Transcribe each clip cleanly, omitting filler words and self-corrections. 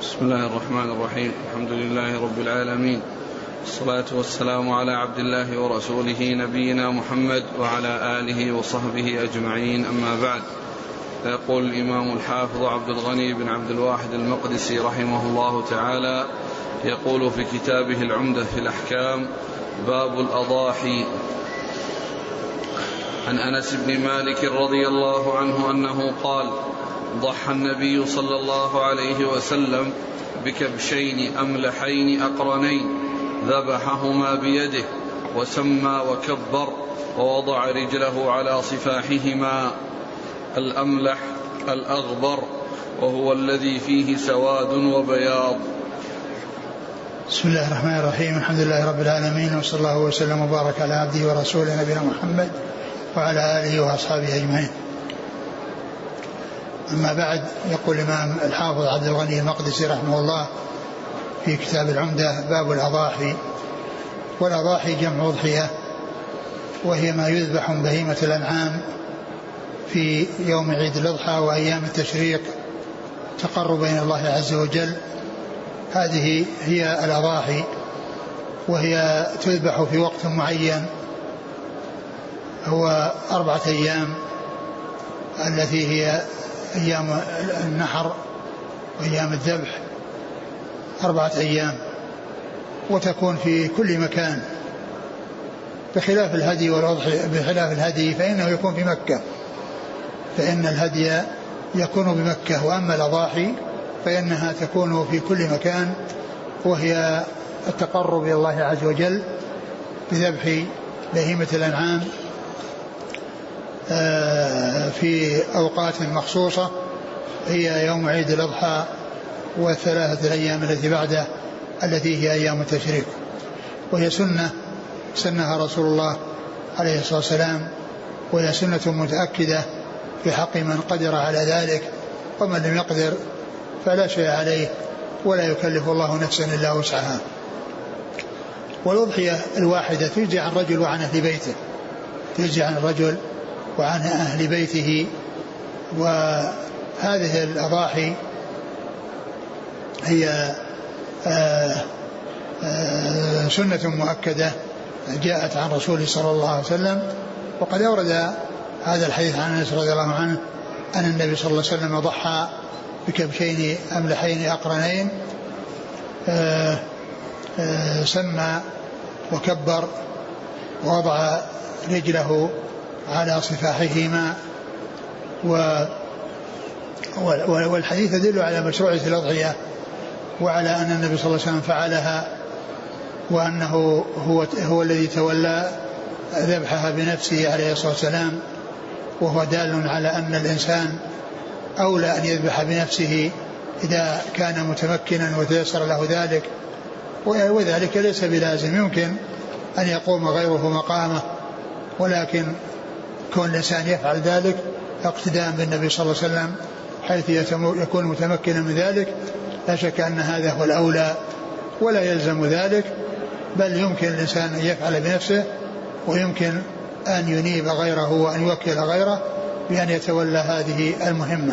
بسم الله الرحمن الرحيم. الحمد لله رب العالمين، والصلاة والسلام على عبد الله ورسوله نبينا محمد وعلى آله وصحبه أجمعين، أما بعد. فيقول الإمام الحافظ عبد الغني بن عبد الواحد المقدسي رحمه الله تعالى، يقول في كتابه العمدة في الأحكام: باب الأضاحي. عن أنس بن مالك رضي الله عنه أنه قال: ضحى النبي صلى الله عليه وسلم بكبشين أملحين أقرنين، ذبحهما بيده وسمى وكبر ووضع رجله على صفاحهما. الأملح الأغبر، وهو الذي فيه سواد وبياض. بسم الله الرحمن الرحيم. الحمد لله رب العالمين، وصلى الله وسلم وبارك على عبده ورسوله نبينا محمد وعلى آله وأصحابه أجمعين. أما بعد، يقول الإمام الحافظ عبد الغني المقدسي رحمه الله في كتاب العمدة: باب الأضاحي. والأضاحي جمع أضحية، وهي ما يذبح من بهيمة الأنعام في يوم عيد الأضحى وأيام التشريق تقربا إلى الله عز وجل. هذه هي الأضاحي، وهي تذبح في وقت معين، هو 4 أيام، التي هي أيام النحر وأيام الذبح، 4 أيام، وتكون في كل مكان، بخلاف الهدي والأضحية. بخلاف الهدي فإنه يكون في مكة، فإن الهدي يكون بمكة، وأما الأضاحي فإنها تكون في كل مكان، وهي التقرب إلى الله عز وجل بذبح بهيمة الأنعام في أوقات مخصوصة، هي يوم عيد الأضحى و3 أيام التي بعده، التي هي أيام التشريق. وهي سنها رسول الله عليه الصلاة والسلام، وهي سنة متأكدة في حق من قدر على ذلك، ومن لم يقدر فلا شيء عليه، ولا يكلف الله نفسا إلا وسعها. والأضحية الواحدة تجزي عن الرجل وعن أهل بيته، تجزي عن الرجل وعن أهل بيته. وهذه الأضاحي هي سنة مؤكدة جاءت عن رسوله صلى الله عليه وسلم. وقد أورد هذا الحديث عن أنس رضي الله عنه أن النبي صلى الله عليه وسلم ضحى بكبشين أملحين أقرنين، سمى وكبر ووضع رجله على صفاحهما. والحديث يدل على مشروعية الأضحية، وعلى أن النبي صلى الله عليه وسلم فعلها، وأنه هو الذي تولى ذبحها بنفسه عليه الصلاة والسلام، وهو دال على أن الإنسان أولى أن يذبح بنفسه إذا كان متمكنا وتيسر له ذلك، وذلك ليس بلازم، يمكن أن يقوم غيره مقامه، ولكن كون الإنسان يفعل ذلك اقتداء بالنبي صلى الله عليه وسلم حيث يكون متمكنا من ذلك، لا شك أن هذا هو الأولى، ولا يلزم ذلك، بل يمكن الإنسان أن يفعل بنفسه، ويمكن أن ينيب غيره وأن يوكل غيره بأن يتولى هذه المهمة.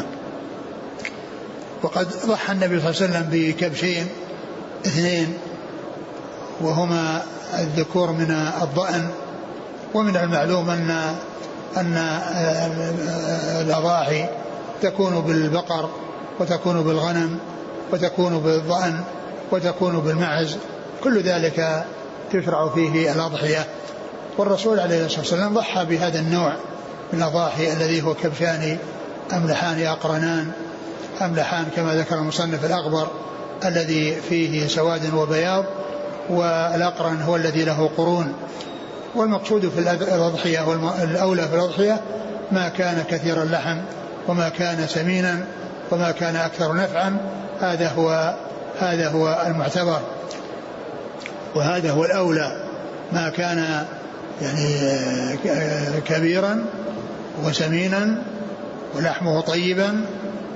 وقد ضحى النبي صلى الله عليه وسلم بكبشين 2، وهما الذكور من الضأن. ومن المعلوم أن الأضاحي تكون بالبقر، وتكون بالغنم، وتكون بالضأن، وتكون بالمعز، كل ذلك تشرع فيه الأضحية. والرسول عليه الصلاة والسلام ضحى بهذا النوع من الأضاحي الذي هو كبشان أملحان أقرنان. أملحان كما ذكر المصنف الأغبر الذي فيه سواد وبياض، والأقرن هو الذي له قرون. والمقصود في الأضحية والأولى في الأضحية ما كان كثير اللحم، وما كان سمينا، وما كان أكثر نفعا، هذا هو المعتبر، وهذا هو الأولى. ما كان يعني كبيرا وسمينا ولحمه طيبا،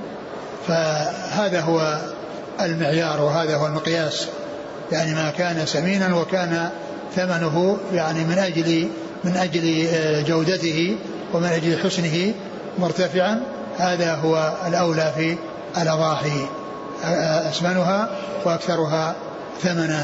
فهذا هو المعيار، وهذا هو المقياس. يعني ما كان سمينا وكان ثمنه يعني من أجل جودته ومن أجل حسنه مرتفعا، هذا هو الأولى في الأضاحي. أسمنها وأكثرها ثمنا.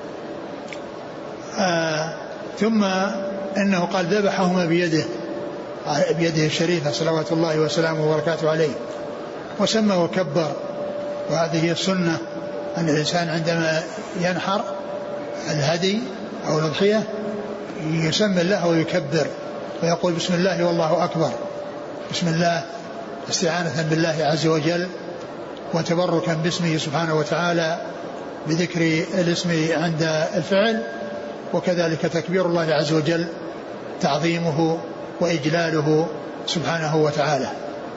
ثم إنه قال ذبحهما بيده الشريفة صلوات الله وسلامه وبركاته عليه، وسمى وكبر. وهذه هي السنة، أن الإنسان عندما ينحر الهدي أو الأضحية يسمي الله ويكبر ويقول بسم الله والله أكبر، بسم الله استعانة بالله عز وجل وتبركا باسمه سبحانه وتعالى بذكر الاسم عند الفعل، وكذلك تكبير الله عز وجل تعظيمه وإجلاله سبحانه وتعالى.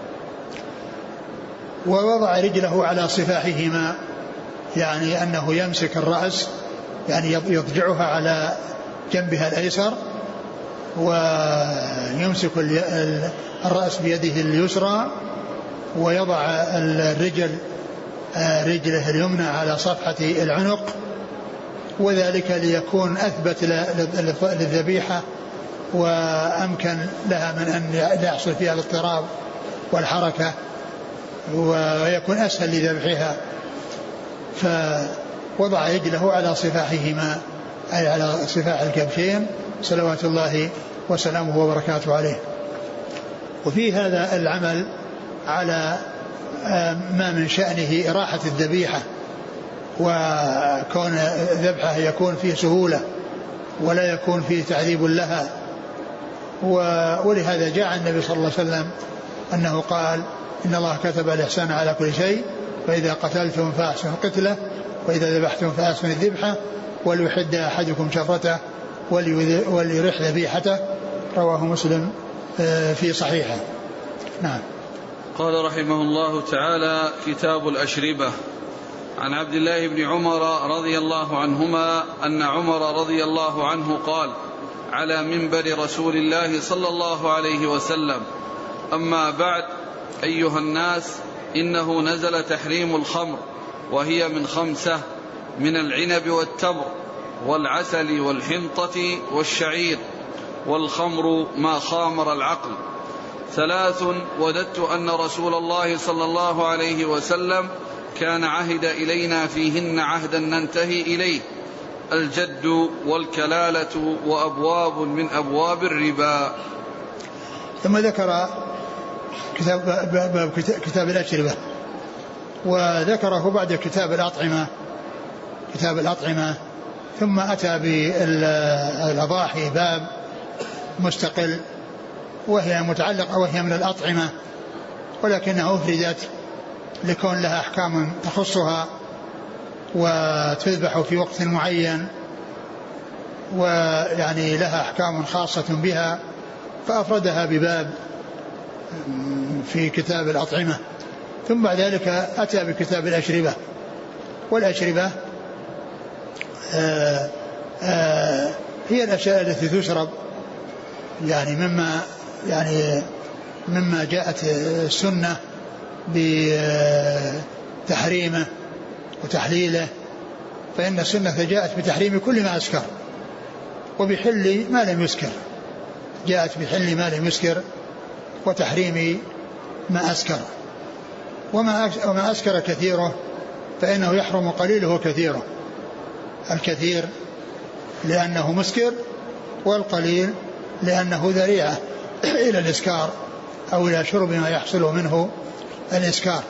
ووضع رجله على صفاحهما، يعني أنه يمسك الرأس، يعني يضجعها على جنبها الأيسر، ويمسك الرأس بيده اليسرى، ويضع رجله اليمنى على صفحة العنق، وذلك ليكون أثبت للذبيحة وأمكن لها من أن لا يحصل فيها الاضطراب والحركة، ويكون أسهل لذبحها. فوضع رجله على صفاحهما، أي على صفاح الكبشين صلوات الله وسلامه وبركاته عليه. وفي هذا العمل على ما من شأنه إراحة الذبيحة، وكون ذبحه يكون فيه سهولة ولا يكون فيه تعذيب لها. ولهذا جاء النبي صلى الله عليه وسلم أنه قال إن الله كتب الإحسان على كل شيء، فإذا قتلتم فأحسنوا القتلة، وإذا ذبحتم فأحسنوا الذبحة، وليحد أحدكم شفرته وليرح ذبيحته. رواه مسلم في صحيحه. نعم. قال رحمه الله تعالى: كتاب الأشربة. عن عبد الله بن عمر رضي الله عنهما أن عمر رضي الله عنه قال على منبر رسول الله صلى الله عليه وسلم: أما بعد، أيها الناس، إنه نزل تحريم الخمر، وهي من 5: من العنب والتمر والعسل والحنطة والشعير، والخمر ما خامر العقل. 3: وددت أن رسول الله صلى الله عليه وسلم كان عهد إلينا فيهن عهدا ننتهي إليه: الجد والكلالة وأبواب من أبواب الربا. ثم ذكر كتاب الأشربة، وذكره بعد كتاب الأطعمة، ثم أتى بالأضاحي باب مستقل، وهي متعلقة وهي من الأطعمة، ولكنها أفردت لكون لها أحكام تخصها وتذبح في وقت معين، ويعني لها أحكام خاصة بها، فأفردها بباب في كتاب الأطعمة. ثم بعد ذلك أتى بكتاب الأشربة. والأشربة هي الأشياء التي تشرب، يعني مما جاءت السنة بتحريمه وتحليله، فإن السنة جاءت بتحريم كل ما أسكر وبحل ما لم يسكر، جاءت بحل ما لم يسكر وتحريم ما أسكر. وما أسكر كثيره فإنه يحرم قليله وكثيره، الكثير لأنه مسكر، والقليل لأنه ذريعة إلى الإسكار أو إلى شرب ما يحصل منه الإسكار.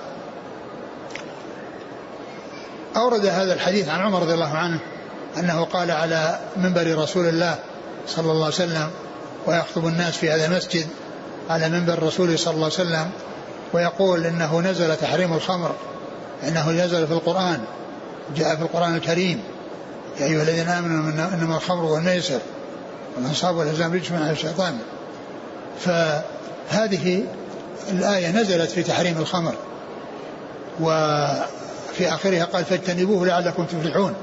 أورد هذا الحديث عن عمر رضي الله عنه أنه قال على منبر رسول الله صلى الله عليه وسلم ويخطب الناس في هذا المسجد على منبر الرسول صلى الله عليه وسلم، ويقول إنه نزل تحريم الخمر، إنه نزل في القرآن، جاء في القرآن الكريم: يا أيها الذين آمنوا إنما الخمر والميسر والأنصاب والأزلام رجس من الشيطان. فهذه الآية نزلت في تحريم الخمر، وفي آخرها قال: فاجتنبوه لعلكم تفلحون.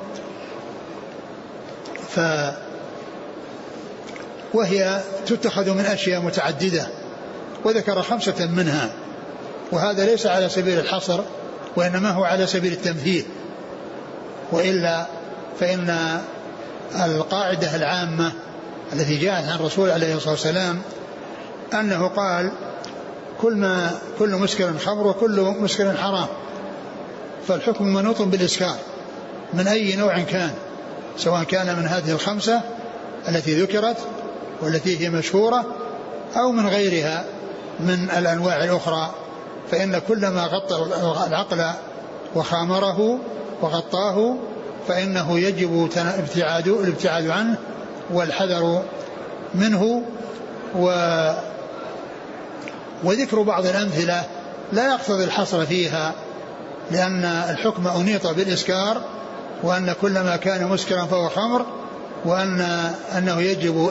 وهي تتخذ من أشياء متعددة، وذكر 5 منها، وهذا ليس على سبيل الحصر، وإنما هو على سبيل التمثيل، وإلا فإن القاعدة العامة التي جاءت عن الرسول عليه الصلاة والسلام أنه قال: كل مسكر خمر وكل مسكر حرام. فالحكم منوط بالإسكار من أي نوع كان، سواء كان من هذه الخمسة التي ذكرت والتي هي مشهورة أو من غيرها من الأنواع الأخرى، فإن كل ما غطى العقل وخامره وغطاه فإنه يجب الابتعاد عنه والحذر منه. وذكر بعض الأمثلة لا يقتضي الحصر فيها، لأن الحكم أنيط بالإسكار، وأن كل ما كان مسكرا فهو خمر، وأنه يجب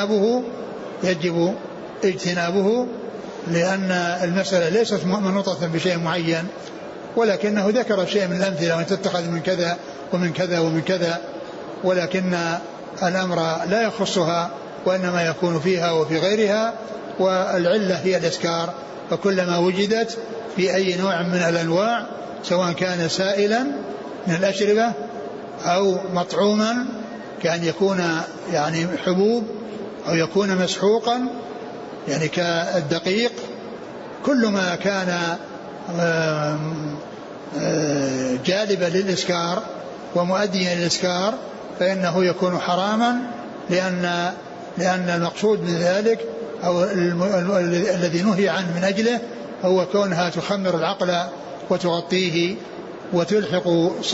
اجتنابه لأن المسألة ليست منوطة بشيء معين، ولكنه ذكر شيء من الأمثلة وأن تتخذ من كذا ومن كذا ومن كذا، ولكن الأمر لا يخصها وإنما يكون فيها وفي غيرها، والعلة هي الإسكار. فكلما وجدت في أي نوع من الأنواع سواء كان سائلا من الأشربة أو مطعوما كأن يكون يعني حبوب أو يكون مسحوقا يعني كالدقيق، كل ما كان جالبا للإسكار ومؤديا للإسكار فإنه يكون حراما، لأن المقصود من ذلك أو الذي نهي عنه من أجله هو كونها تخمر العقل وتغطيه وتلحق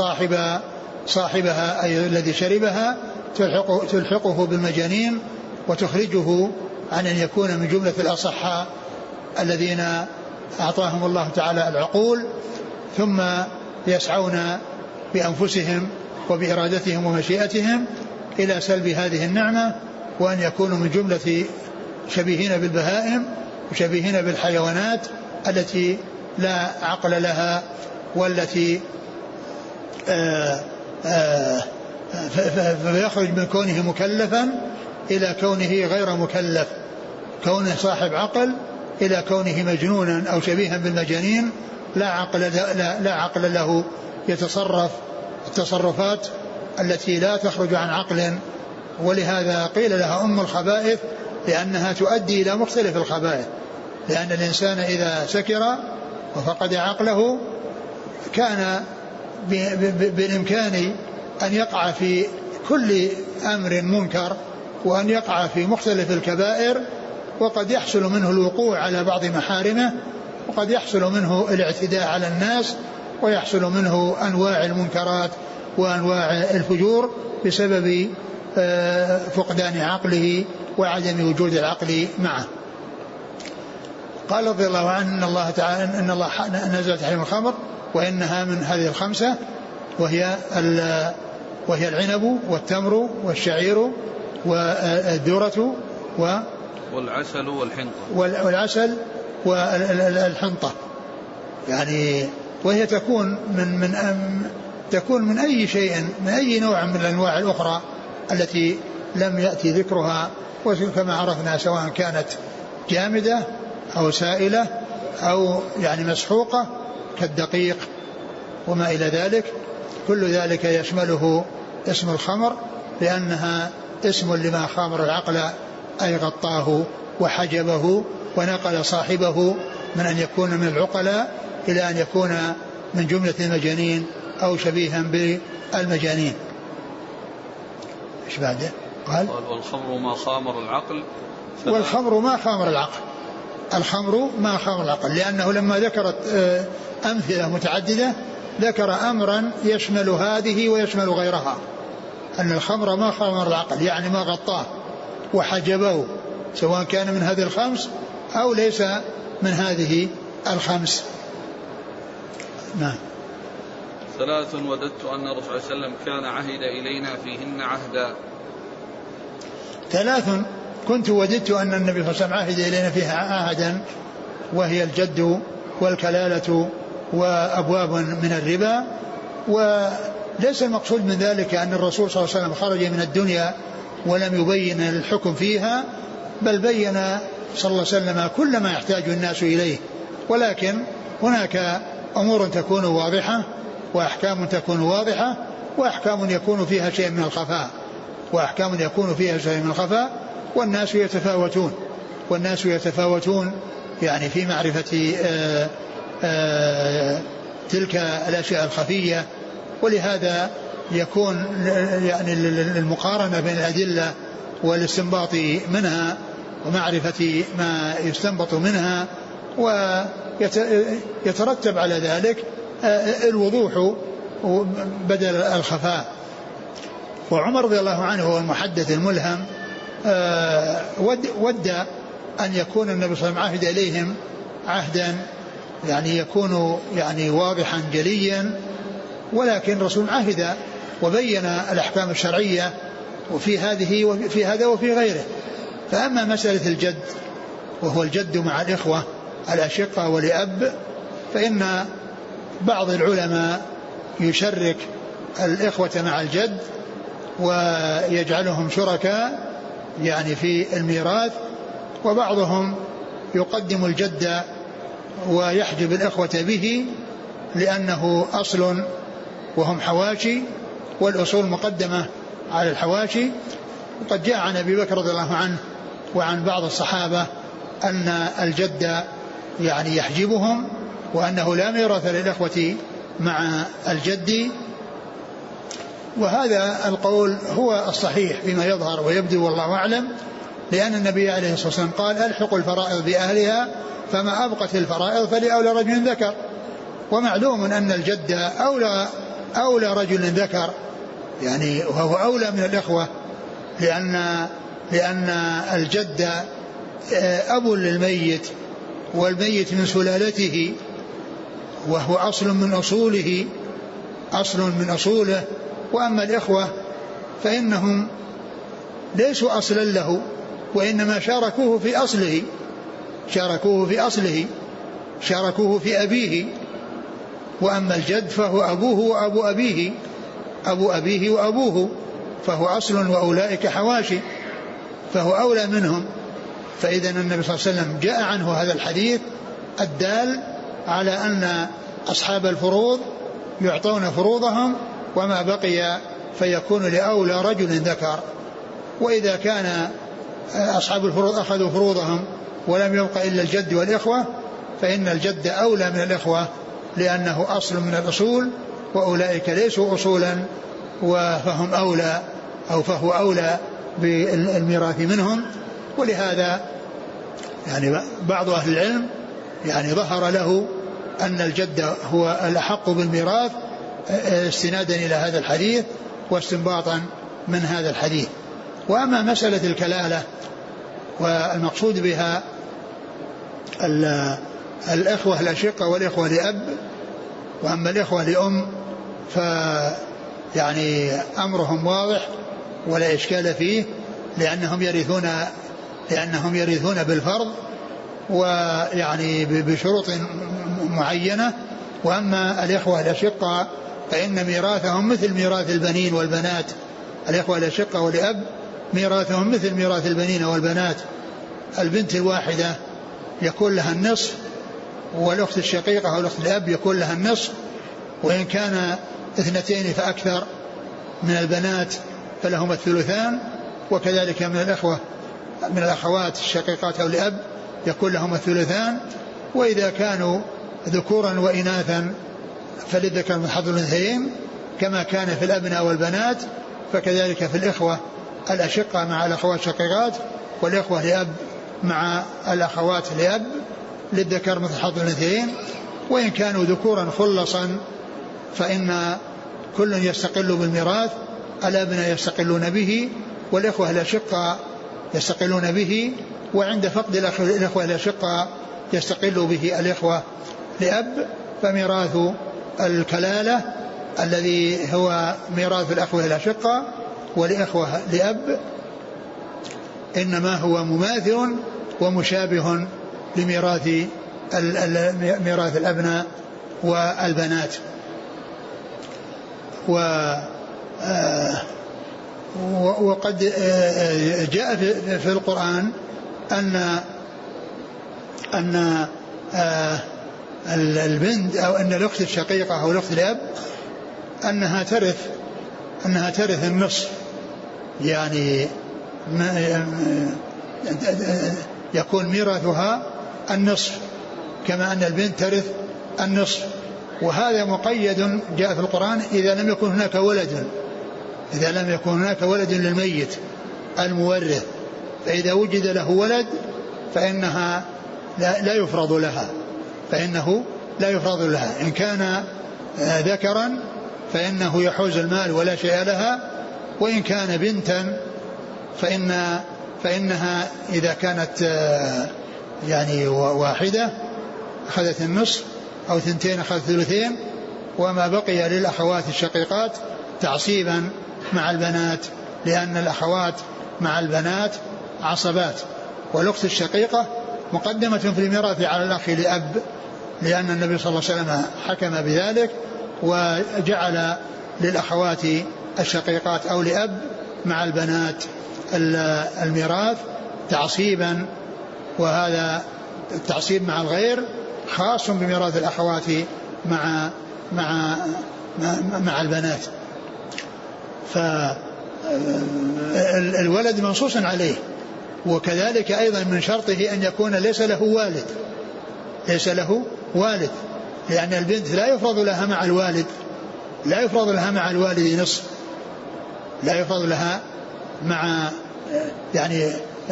صاحبها أي الذي شربها تلحقه بالمجانين وتخرجه عن أن يكون من جملة الأصحاء الذين أعطاهم الله تعالى العقول ثم يسعون بأنفسهم وبإرادتهم ومشيئتهم إلى سلب هذه النعمة، وأن يكونوا من جملة شبيهين بالبهائم وشبيهين بالحيوانات التي لا عقل لها والتي فيخرج من كونه مكلفا إلى كونه غير مكلف، كونه صاحب عقل إلى كونه مجنونا أو شبيها بالمجانين لا عقل له، يتصرف التصرفات التي لا تخرج عن عقل. ولهذا قيل لها أم الخبائث لأنها تؤدي إلى مختلف الخبائث، لأن الإنسان إذا سكر وفقد عقله كان بالإمكان أن يقع في كل أمر منكر وأن يقع في مختلف الكبائر، وقد يحصل منه الوقوع على بعض محارمه، وقد يحصل منه الاعتداء على الناس، ويحصل منه أنواع المنكرات وأنواع الفجور بسبب فقدان عقله وعدم وجود العقل معه. قال رضي الله عنه إن الله تعالى إن الله نزل تحريم الخمر وإنها من هذه الخمسة وهي العنب والتمر والشعير والذرة والعسل والحنطة، يعني وهي تكون من أي شيء من أي نوع من الأنواع الأخرى التي لم يأتي ذكرها، وكما عرفنا سواء كانت جامدة أو سائلة أو يعني مسحوقة كالدقيق وما إلى ذلك، كل ذلك يشمله اسم الخمر لأنها اسم لما خامر العقل أي غطاه وحجبه ونقل صاحبه من أن يكون من العقلاء إلى أن يكون من جملة المجانين أو شبيها بالمجانين. إيش بعده؟ قال والخمر ما خامر العقل، والخمر ما خامر العقل، الخمر ما خامر العقل، لأنه لما ذكرت أمثلة متعددة ذكر أمرا يشمل هذه ويشمل غيرها، أن الخمر ما خامر العقل يعني ما غطاه وحجبه سواء كان من هذه الخمس أو ليس من هذه الخمس. نعم. 3 وددت أن الرسول صلى الله عليه وسلم كان عهد إلينا فيهن عهدا. 3 كنت وددت أن النبي صلى الله عليه وسلم عهد إلينا فيها عهدا، وهي الجد والكلالة وأبواب من الربا. وليس المقصود من ذلك أن الرسول صلى الله عليه وسلم خرج من الدنيا ولم يبين الحكم فيها، بل بين صلى الله عليه وسلم كل ما يحتاج الناس إليه، ولكن هناك أمور تكون واضحة وأحكام تكون واضحة وأحكام يكون فيها شيء من الخفاء والناس يتفاوتون يعني في معرفة تلك الأشياء الخفية. ولهذا يكون يعني المقارنة بين الأدلة والاستنباط منها ومعرفة ما يستنبط منها، ويترتب على ذلك الوضوح بدل الخفاء. وعمر رضي الله عنه هو المحدث الملهم، ود أن يكون النبي صلى الله عليه وسلم عهد إليهم عهدا يعني يكون يعني واضحا جليا، ولكن الرسول عهد وبين الأحكام الشرعية وفي هذه وفي هذا وفي غيره. فأما مسألة الجد وهو الجد مع الإخوة الأشقة ولأب، فإن بعض العلماء يشرك الإخوة مع الجد ويجعلهم شركاء يعني في الميراث، وبعضهم يقدم الجد ويحجب الإخوة به لأنه أصل وهم حواشي، والأصول مقدمة على الحواشي. وقد جاء عن أبي بكر رضي الله عنه وعن بعض الصحابة أن الجد يعني يحجبهم، وأنه لا ميراث للإخوة مع الجد. وهذا القول هو الصحيح فيما يظهر ويبدو والله أعلم، لأن النبي عليه الصلاة والسلام قال ألحقوا الفرائض بأهلها فما أبقت الفرائض فلأولى رجل ذكر. ومعلوم أن الجد أولى رجل ذكر يعني، وهو أولى من الإخوة، لأن الجد أب للميت والميت من سلالته، وهو أصل من أصوله. وأما الإخوة فإنهم ليسوا أصلا له، وإنما شاركوه في أبيه. وأما الجد فهو أبوه وأبو أبيه وأبوه، فهو أصل وأولئك حواشي، فهو أولى منهم. فإذا النبي صلى الله عليه وسلم جاء عنه هذا الحديث الدال على أن أصحاب الفروض يعطون فروضهم، وما بقي فيكون لأولى رجل ذكر. وإذا كان أصحاب الفروض أخذوا فروضهم ولم يبق إلا الجد والإخوة، فإن الجد أولى من الإخوة لأنه أصل من الأصول، وأولئك ليسوا أصولا فهم أولى أو فهو أولى بالميراث منهم. ولهذا يعني بعض أهل العلم يعني ظهر له أن الجد هو الأحق بالميراث استنادا إلى هذا الحديث واستنباطا من هذا الحديث. وأما مسألة الكلالة والمقصود بها الإخوة الأشقة والإخوة لأب، وأما الإخوة لأم فيعني أمرهم واضح ولا إشكال فيه، لأنهم يرثون بالفرض ويعني بشروط معينة. وأما الإخوة الأشقة فإن ميراثهم مثل ميراث البنين والبنات. الإخوة الأشقة ولأب ميراثهم مثل ميراث البنين والبنات. البنت الواحدة يكون لها النصف، والأخت الشقيقة أو الأخت الأب يكون لها النصف، وإن كان 2 فأكثر من البنات فلهما الثلثان. وكذلك من الأخوات الشقيقات أو الأب يكون لهما الثلثان. وإذا كانوا ذكورا وإناثا فللذكر مثل حظ الأنثيين، كما كان في الأبناء والبنات فكذلك في الإخوة الأشقة مع الأخوات الشقيقات، والإخوة لأب مع الأخوات لأب للذكر مثل حظ الأنثيين. وإن كانوا ذكورا خلصا فإن كل يستقل بالميراث، الأبناء يستقلون به والإخوة الأشقة يستقلون به، وعند فقد الإخوة الأشقة يستقل به الإخوة لأب. فميراث الكلالة الذي هو ميراث الأخوة الأشقة والإخوة لأب إنما هو مماثل ومشابه لميراث الأبناء والبنات. وقد جاء في القرآن أن البنت أو أن الأخت الشقيقة أو الأخت الأب أنها ترث النصف، يعني يكون ميراثها النصف، كما أن البنت ترث النصف. وهذا مقيد جاء في القرآن إذا لم يكن هناك ولد، إذا لم يكن هناك ولد للميت المورث، فإذا وجد له ولد فإنها لا يفرض لها، فإنه لا يفرض لها. إن كان ذكرا فإنه يحوز المال ولا شيء لها، وإن كان بنتا فإنها إذا كانت يعني واحدة أخذت النصف، أو ثنتين أخذت ثلثين، وما بقي للأخوات الشقيقات تعصيبا مع البنات، لأن الأخوات مع البنات عصبات، والأخت الشقيقة مقدمة في الميراث على الأخ لأب، لأن النبي صلى الله عليه وسلم حكم بذلك وجعل للأخوات الشقيقات أو لأب مع البنات الميراث تعصيبا، وهذا التعصيب مع الغير خاص بميراث الأخوات مع البنات. فالولد منصوص عليه، وكذلك أيضا من شرطه أن يكون ليس له والد، ليس له والد، لأن البنت لا يفرض لها مع الوالد، لا يفرض لها مع الوالد نصف، لا يفرض لها مع يعني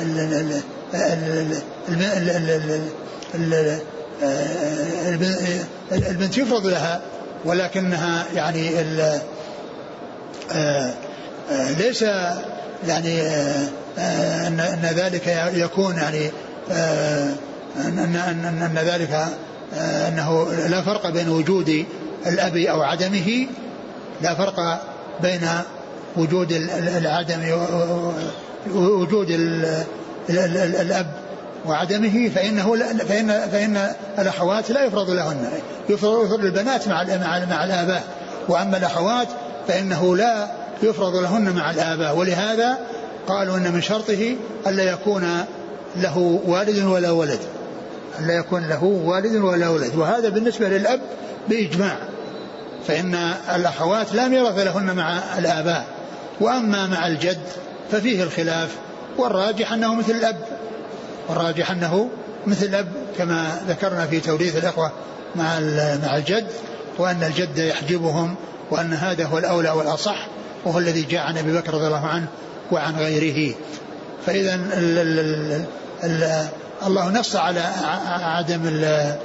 البنت يفرض لها، ولكنها يعني ليس يعني أن ذلك يكون يعني أن ذلك أنه لا فرق بين وجود الأب أو عدمه، لا فرق بين وجود العدم وجود الأب وعدمه، فإن الأخوات لا يفرض لهن، يفرض البنات مع الآباء، وأما الأخوات فإنه لا يفرض لهن مع الآباء. ولهذا قالوا أن من شرطه ألا يكون له والد ولا ولد، ألا يكون له والد ولا ولد، وهذا بالنسبة للأب بإجماع، فإن الأخوات لا ميراث لهن مع الآباء. وأما مع الجد ففيه الخلاف، والراجح أنه مثل الأب، والراجح أنه مثل الأب كما ذكرنا في توريث الأخوة مع الجد، وأن الجد يحجبهم، وأن هذا هو الأولى والأصح، وهو الذي جاء عن أبي بكر رضي الله عنه وعن غيره. فإذا الله نص على عدم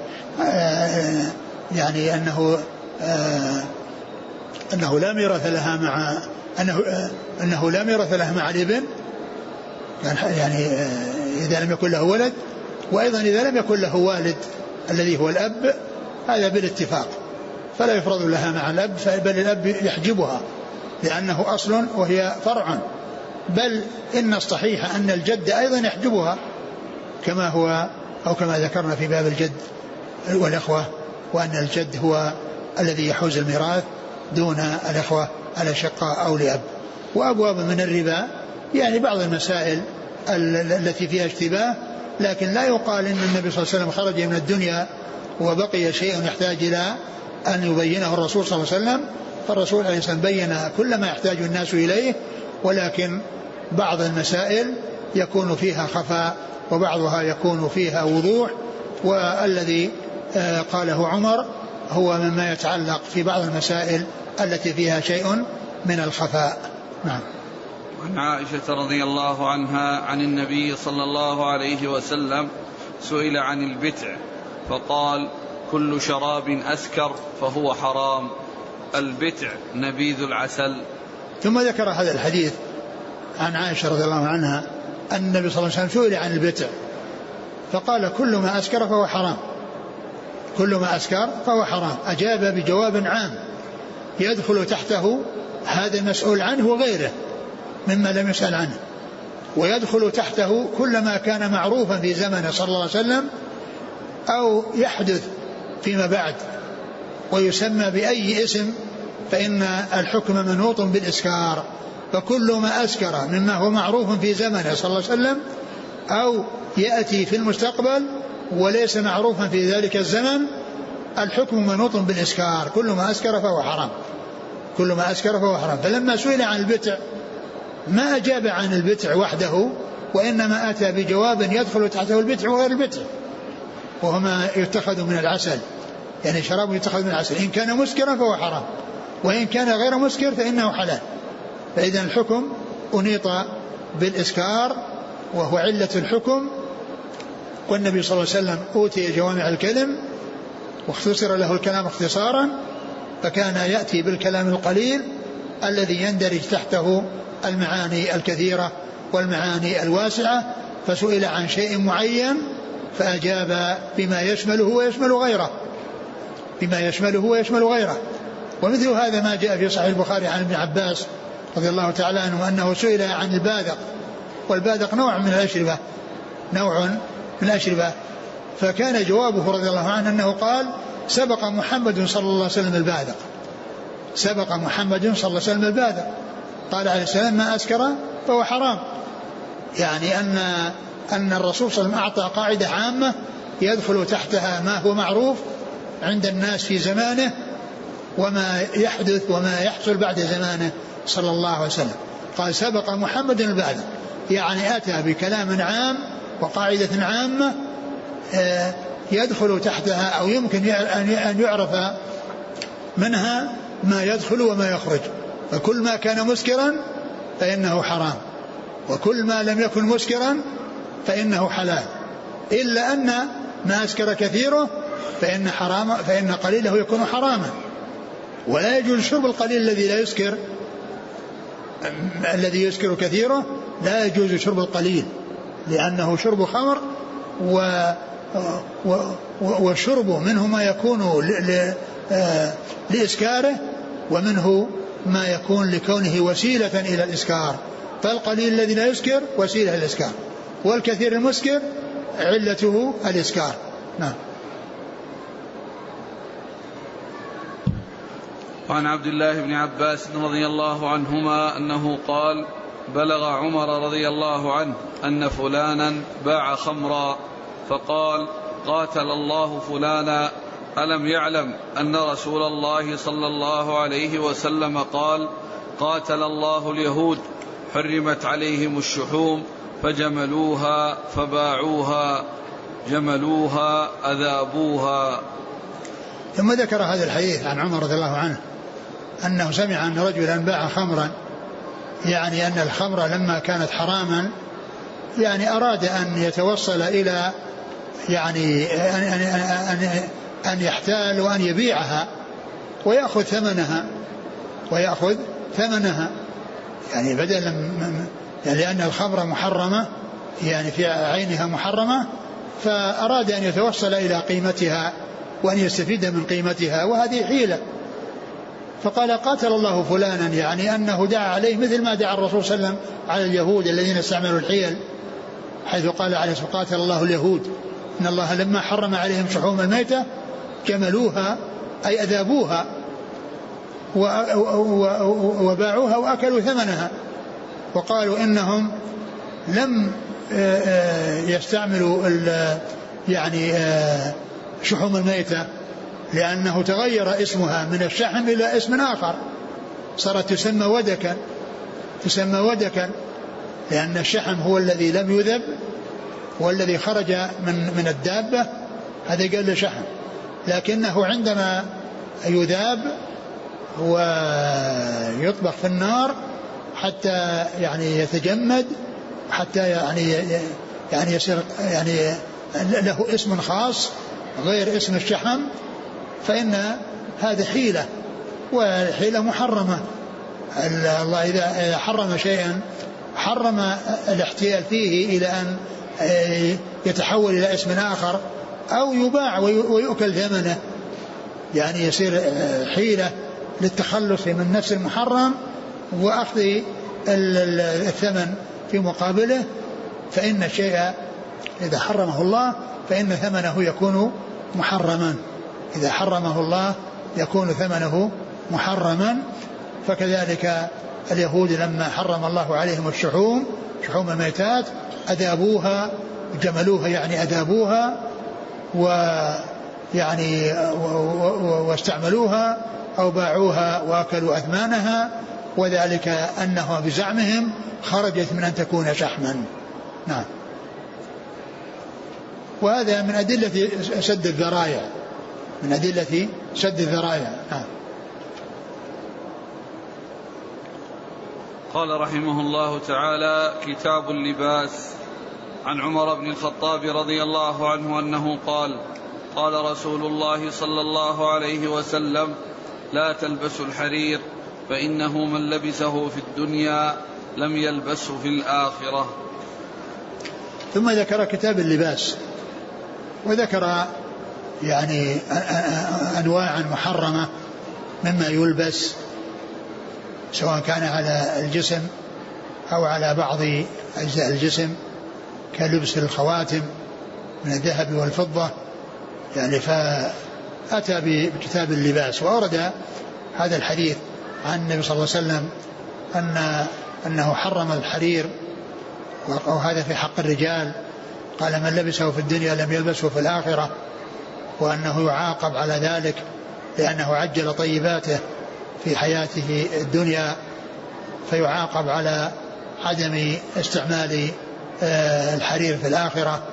يعني أنه لا ميراث لها مع أنه لا ميراث لها مع الابن، يعني إذا لم يكن له ولد، وأيضا إذا لم يكن له والد الذي هو الأب، هذا بالاتفاق فلا يفرض لها مع الأب، بل الأب يحجبها لأنه أصل وهي فرع، بل إن الصحيح أن الجد أيضا يحجبها كما هو أو كما ذكرنا في باب الجد والأخوة، وأن الجد هو الذي يحوز الميراث دون الأخوة الأشقاء أو لأب. وأبواب من الربا يعني بعض المسائل التي فيها اشتباه، لكن لا يقال إن النبي صلى الله عليه وسلم خرج من الدنيا وبقي شيء يحتاج إلى أن يبينه الرسول صلى الله عليه وسلم، فالرسول عليه الصلاة والسلام بين كل ما يحتاج الناس إليه، ولكن بعض المسائل يكون فيها خفاء وبعضها يكون فيها وضوح، والذي قاله عمر هو مما يتعلق في بعض المسائل التي فيها شيء من الخفاء. نعم. عن عائشة رضي الله عنها عن النبي صلى الله عليه وسلم سئل عن البتع فقال: كل شراب أسكر فهو حرام، البتع نبيذ العسل. ثم ذكر هذا الحديث عن عائشة رضي الله عنها أن النبي صلى الله عليه وسلم سئل عن البتع فقال: كل ما أسكر فهو حرام، كل ما أسكر فهو حرام. أجاب بجواب عام يدخل تحته هذا المسؤول عنه وغيره مما لم يسأل عنه، ويدخل تحته كل ما كان معروفا في زمنه صلى الله عليه وسلم أو يحدث فيما بعد ويسمى بأي اسم، فإن الحكم منوط بالإسكار. فكل ما أسكر مما هو معروف في زمنه صلى الله عليه وسلم أو يأتي في المستقبل وليس معروفا في ذلك الزمن، الحكم منوط بالإسكار، كل ما أسكر فهو حرام، كل ما أسكر فهو حرام. فلما سئل عن البتع ما أجاب عن البتع وحده، وإنما أتى بجواب يدخل تحته البتع وغير البتع، وهو ما يتخذ من العسل، يعني شراب يتخذ من العسل إن كان مسكرا فهو حرام، وإن كان غير مسكر فإنه حلال. فإذا الحكم أنيط بالإسكار وهو علة الحكم، والنبي صلى الله عليه وسلم أوتي جوامع الكلم واختصر له الكلام اختصارا، فكان يأتي بالكلام القليل الذي يندرج تحته المعاني الكثيرة والمعاني الواسعة، فسئل عن شيء معين فأجاب بما يشمله ويشمل غيره، بما يشمله ويشمل غيره. ومثل هذا ما جاء في صحيح البخاري عن ابن عباس رضي الله تعالى عنه أنه سئل عن الباذق، والباذق نوع من الأشربة، نوع من الأشربة، فكان جوابه رضي الله عنه أنه قال سبق محمد صلى الله عليه وسلم الباذق، سبق محمد صلى الله عليه وسلم الباذق. قال عليه السلام ما أسكر فهو حرام، يعني أن الرسول صلى الله عليه وسلم أعطى قاعدة عامة يدخل تحتها ما هو معروف عند الناس في زمانه وما يحدث وما يحصل بعد زمانه صلى الله عليه وسلم. قال سبق محمد الباذق، يعني أتى بكلام عام وقاعدة عامة يدخل تحتها أو يمكن أن يعرف منها ما يدخل وما يخرج. فكل ما كان مسكرا فإنه حرام، وكل ما لم يكن مسكرا فإنه حلال، إلا أن ما أسكر كثيره فإن قليله يكون حراما. ولا يجوز شرب القليل الذي لا يسكر، الذي يسكر كثيره لا يجوز شرب القليل، لأنه شرب خمر، والشرب منه ما يكون لإسكاره، ومنه ما يكون لكونه وسيلة إلى الإسكار. فالقليل الذي لا يسكر وسيلة للإسكار، والكثير المسكر علته الإسكار. نعم. وعن عبد الله بن عباس رضي الله عنهما أنه قال بلغ عمر رضي الله عنه أن فلانا باع خمرا فقال قاتل الله فلانا ألم يعلم أن رسول الله صلى الله عليه وسلم قال قاتل الله اليهود حرمت عليهم الشحوم فجملوها فباعوها جملوها أذابوها. ثم ذكر هذا الحديث عن عمر رضي الله عنه أنه سمع أن رجلا باع خمرا، يعني أن الخمر لما كانت حراما يعني أراد أن يتوصل إلى يعني أن يحتال وأن يبيعها ويأخذ ثمنها يعني بدلا يعني لأن الخمر محرمة يعني في عينها محرمة، فأراد أن يتوصل إلى قيمتها وأن يستفيد من قيمتها، وهذه حيلة. فقال قاتل الله فلانا، يعني أنه دعا عليه مثل ما دعا الرسول صلى الله عليه وسلم على اليهود الذين استعملوا الحيل، حيث قال عليه الصلاة والسلام قاتل الله اليهود إن الله لما حرم عليهم شحوم الميتة جملوها أي أذابوها وباعوها وأكلوا ثمنها، وقالوا إنهم لم يستعملوا يعني شحوم الميتة لأنه تغير اسمها من الشحم إلى اسم آخر، صارت تسمى ودكا لأن الشحم هو الذي لم يذب والذي خرج من الدابة، هذا قال له شحم، لكنه عندما يذاب ويطبخ في النار حتى يعني يتجمد، حتى يعني يصير يعني له اسم خاص غير اسم الشحم، فإن هذه حيلة، وحيلة محرمة. الله إذا حرم شيئا حرم الاحتيال فيه إلى أن يتحول إلى اسم آخر أو يباع ويؤكل ثمنه، يعني يصير حيلة للتخلص من نفس المحرم وأخذ الثمن في مقابله. فإن الشيء إذا حرمه الله فإن ثمنه يكون محرما، إذا حرمه الله يكون ثمنه محرما. فكذلك اليهود لما حرم الله عليهم الشحوم، شحوم الميتات، أذابوها جملوها يعني أذابوها ويعني واستعملوها أو باعوها وأكلوا أثمانها، وذلك أنها بزعمهم خرجت من أن تكون شحما. نعم. وهذا من أدلة سد الذرائع، من أدلة سد الذرائع. قال رحمه الله تعالى: كتاب اللباس. عن عمر بن الخطاب رضي الله عنه أنه قال: قال رسول الله صلى الله عليه وسلم: لا تلبسوا الحرير فإنه من لبسه في الدنيا لم يلبسه في الآخرة. ثم ذكر كتاب اللباس، وذكر يعني أنواعا محرمة مما يلبس، سواء كان على الجسم أو على بعض أجزاء الجسم، كلبس الخواتم من الذهب والفضة يعني. فأتى بكتاب اللباس، وأورد هذا الحديث عن النبي صلى الله عليه وسلم أنه حرم الحرير، وهذا في حق الرجال. قال: من لبسه في الدنيا لم يلبسه في الآخرة، وأنه يعاقب على ذلك لأنه عجل طيباته في حياته الدنيا، فيعاقب على عدم استعمال الحرير في الآخرة.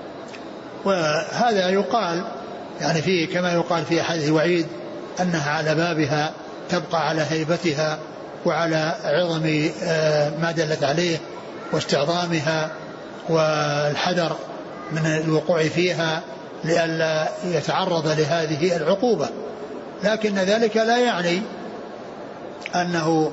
وهذا يقال يعني فيه كما يقال في حديث الوعيد أنها على بابها تبقى على هيبتها وعلى عظم ما دلت عليه واستعظامها، والحذر من الوقوع فيها لئلا يتعرض لهذه العقوبة. لكن ذلك لا يعني أنه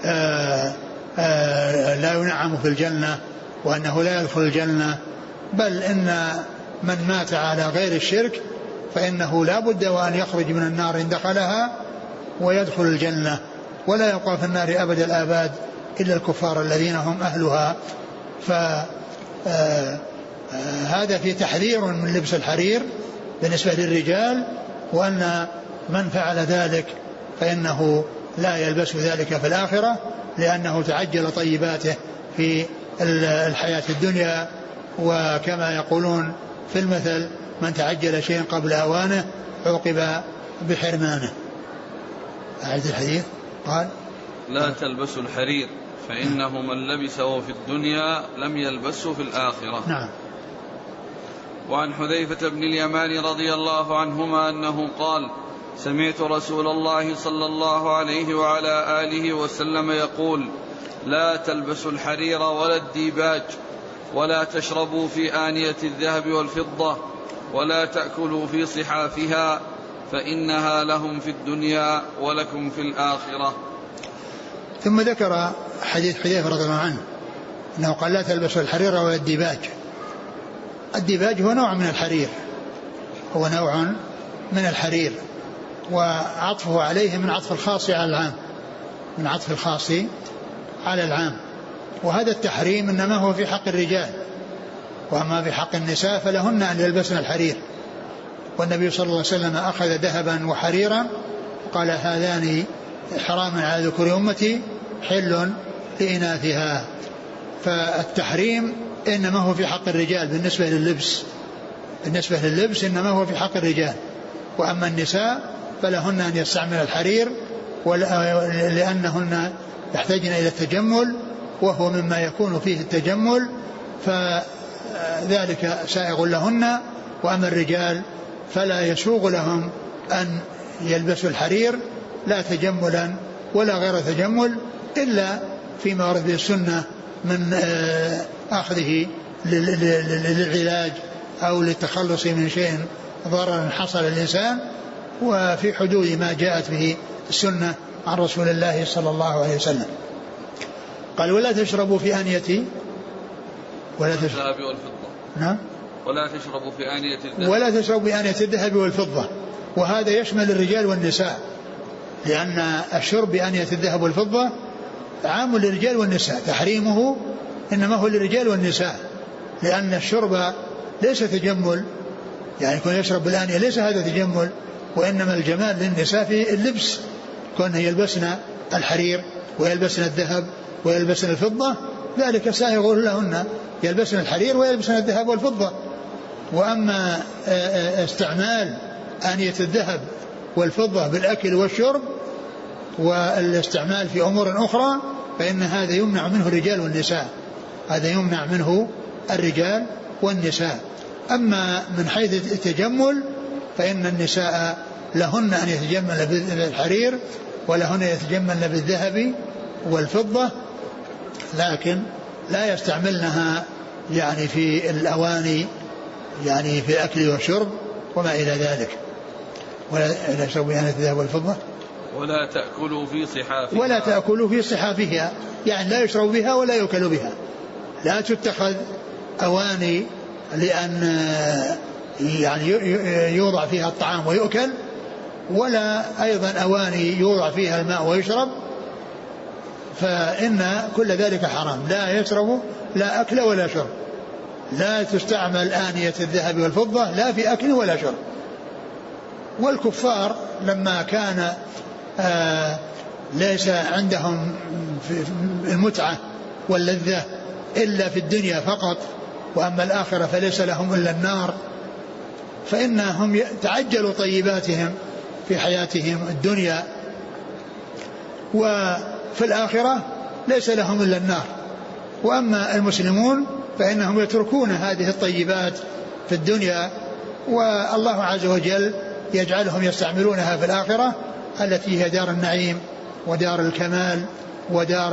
لا ينعم في الجنة وأنه لا يدخل الجنة، بل إن من مات على غير الشرك فإنه لا بد وأن يخرج من النار إن دخلها ويدخل الجنة، ولا يبقى في النار أبد الآباد إلا الكفار الذين هم أهلها. فهذا في تحذير من لبس الحرير بالنسبة للرجال، وأن من فعل ذلك فإنه لا يلبس ذلك في الآخرة، لأنه تعجل طيباته في الحياة الدنيا. وكما يقولون في المثل: من تعجل شيئا قبل أوانه عوقب بحرمانه. أعد الحديث. قال: لا تلبسوا الحرير فإنه من لبسه في الدنيا لم يلبسه في الآخرة. نعم. وعن حذيفة بن اليمان رضي الله عنهما أنه قال: سمعت رسول الله صلى الله عليه وعلى آله وسلم يقول: لا تلبسوا الحرير ولا الديباج، ولا تشربوا في آنية الذهب والفضة، ولا تأكلوا في صحافها، فإنها لهم في الدنيا ولكم في الآخرة. ثم ذكر حديث حذيفة رضي الله عنه أنه قال: لا تلبسوا الحرير ولا الديباج. الديباج هو نوع من الحرير، هو نوع من الحرير، وعطفه عليه من عطف الخاص على العام، من عطف الخاص على العام. وهذا التحريم إنما هو في حق الرجال، وأما في حق النساء فلهن أن يلبسن الحرير. والنبي صلى الله عليه وسلم أخذ ذهبا وحريرا قال: هذان حرام على ذكور أمتي حل لإناثها. فالتحريم إنما هو في حق الرجال بالنسبة لللبس، بالنسبة لللبس إنما هو في حق الرجال. وأما النساء فلهن أن يستعمل الحرير، لأنهن يحتاجن إلى التجمل، وهو مما يكون فيه التجمل، فذلك سائغ لهن. وأما الرجال فلا يسوغ لهم أن يلبسوا الحرير لا تجملا ولا غير تجمل، إلا فيما ورد به السنة من أخذه للعلاج أو للتخلص من شيء ضرر حصل للإنسان، وفي حدود ما جاءت به السنة عن رسول الله صلى الله عليه وسلم. قال: ولا تشربوا في آنية الذهب والفضة. نعم. ولا تشربوا في آنية الذهب، ولا تشربوا في آنية الذهب والفضة. وهذا يشمل الرجال والنساء، لأن الشرب بآنية الذهب والفضة عام للرجال والنساء، تحريمه إنما هو للرجال والنساء، لأن الشرب ليس تجمل، يعني يكون يشرب بالآنية ليس هذا تجمل، وإنما الجمال للنساء في اللبس، كون يلبسن الحرير ويلبسن الذهب ويلبسن الفضة، ذلك سائغ لهن، يلبسن الحرير ويلبسن الذهب والفضة. وأما استعمال آنية الذهب والفضة بالأكل والشرب والاستعمال في أمور أخرى فإن هذا يمنع منه الرجال والنساء، هذا يمنع منه الرجال والنساء. أما من حيث التجمل فإن النساء لهن أن يتجملن بالحرير ولهن يتجملن بالذهب والفضة، لكن لا يستعملنها يعني في الأواني، يعني في الأكل والشرب وما إلى ذلك. ولا يشربوا يعني الذهب والفضة ولا تأكلوا في صحافها، ولا تأكلوا في صحافها، يعني لا يشرب بها ولا يؤكل بها. لا تتخذ أواني لأن يعني يوضع فيها الطعام ويؤكل، ولا أيضا أواني يوضع فيها الماء ويشرب، فإن كل ذلك حرام. لا يشرب لا أكل ولا شرب. لا تستعمل آنية الذهب والفضة لا في أكل ولا شرب. والكفار لما كان ليس عندهم المتعة واللذة إلا في الدنيا فقط، وأما الآخرة فليس لهم إلا النار، فإنهم تعجلوا طيباتهم في حياتهم الدنيا، وفي الآخرة ليس لهم إلا النار. وأما المسلمون فإنهم يتركون هذه الطيبات في الدنيا، والله عز وجل يجعلهم يستعملونها في الآخرة التي هي دار النعيم ودار الكمال ودار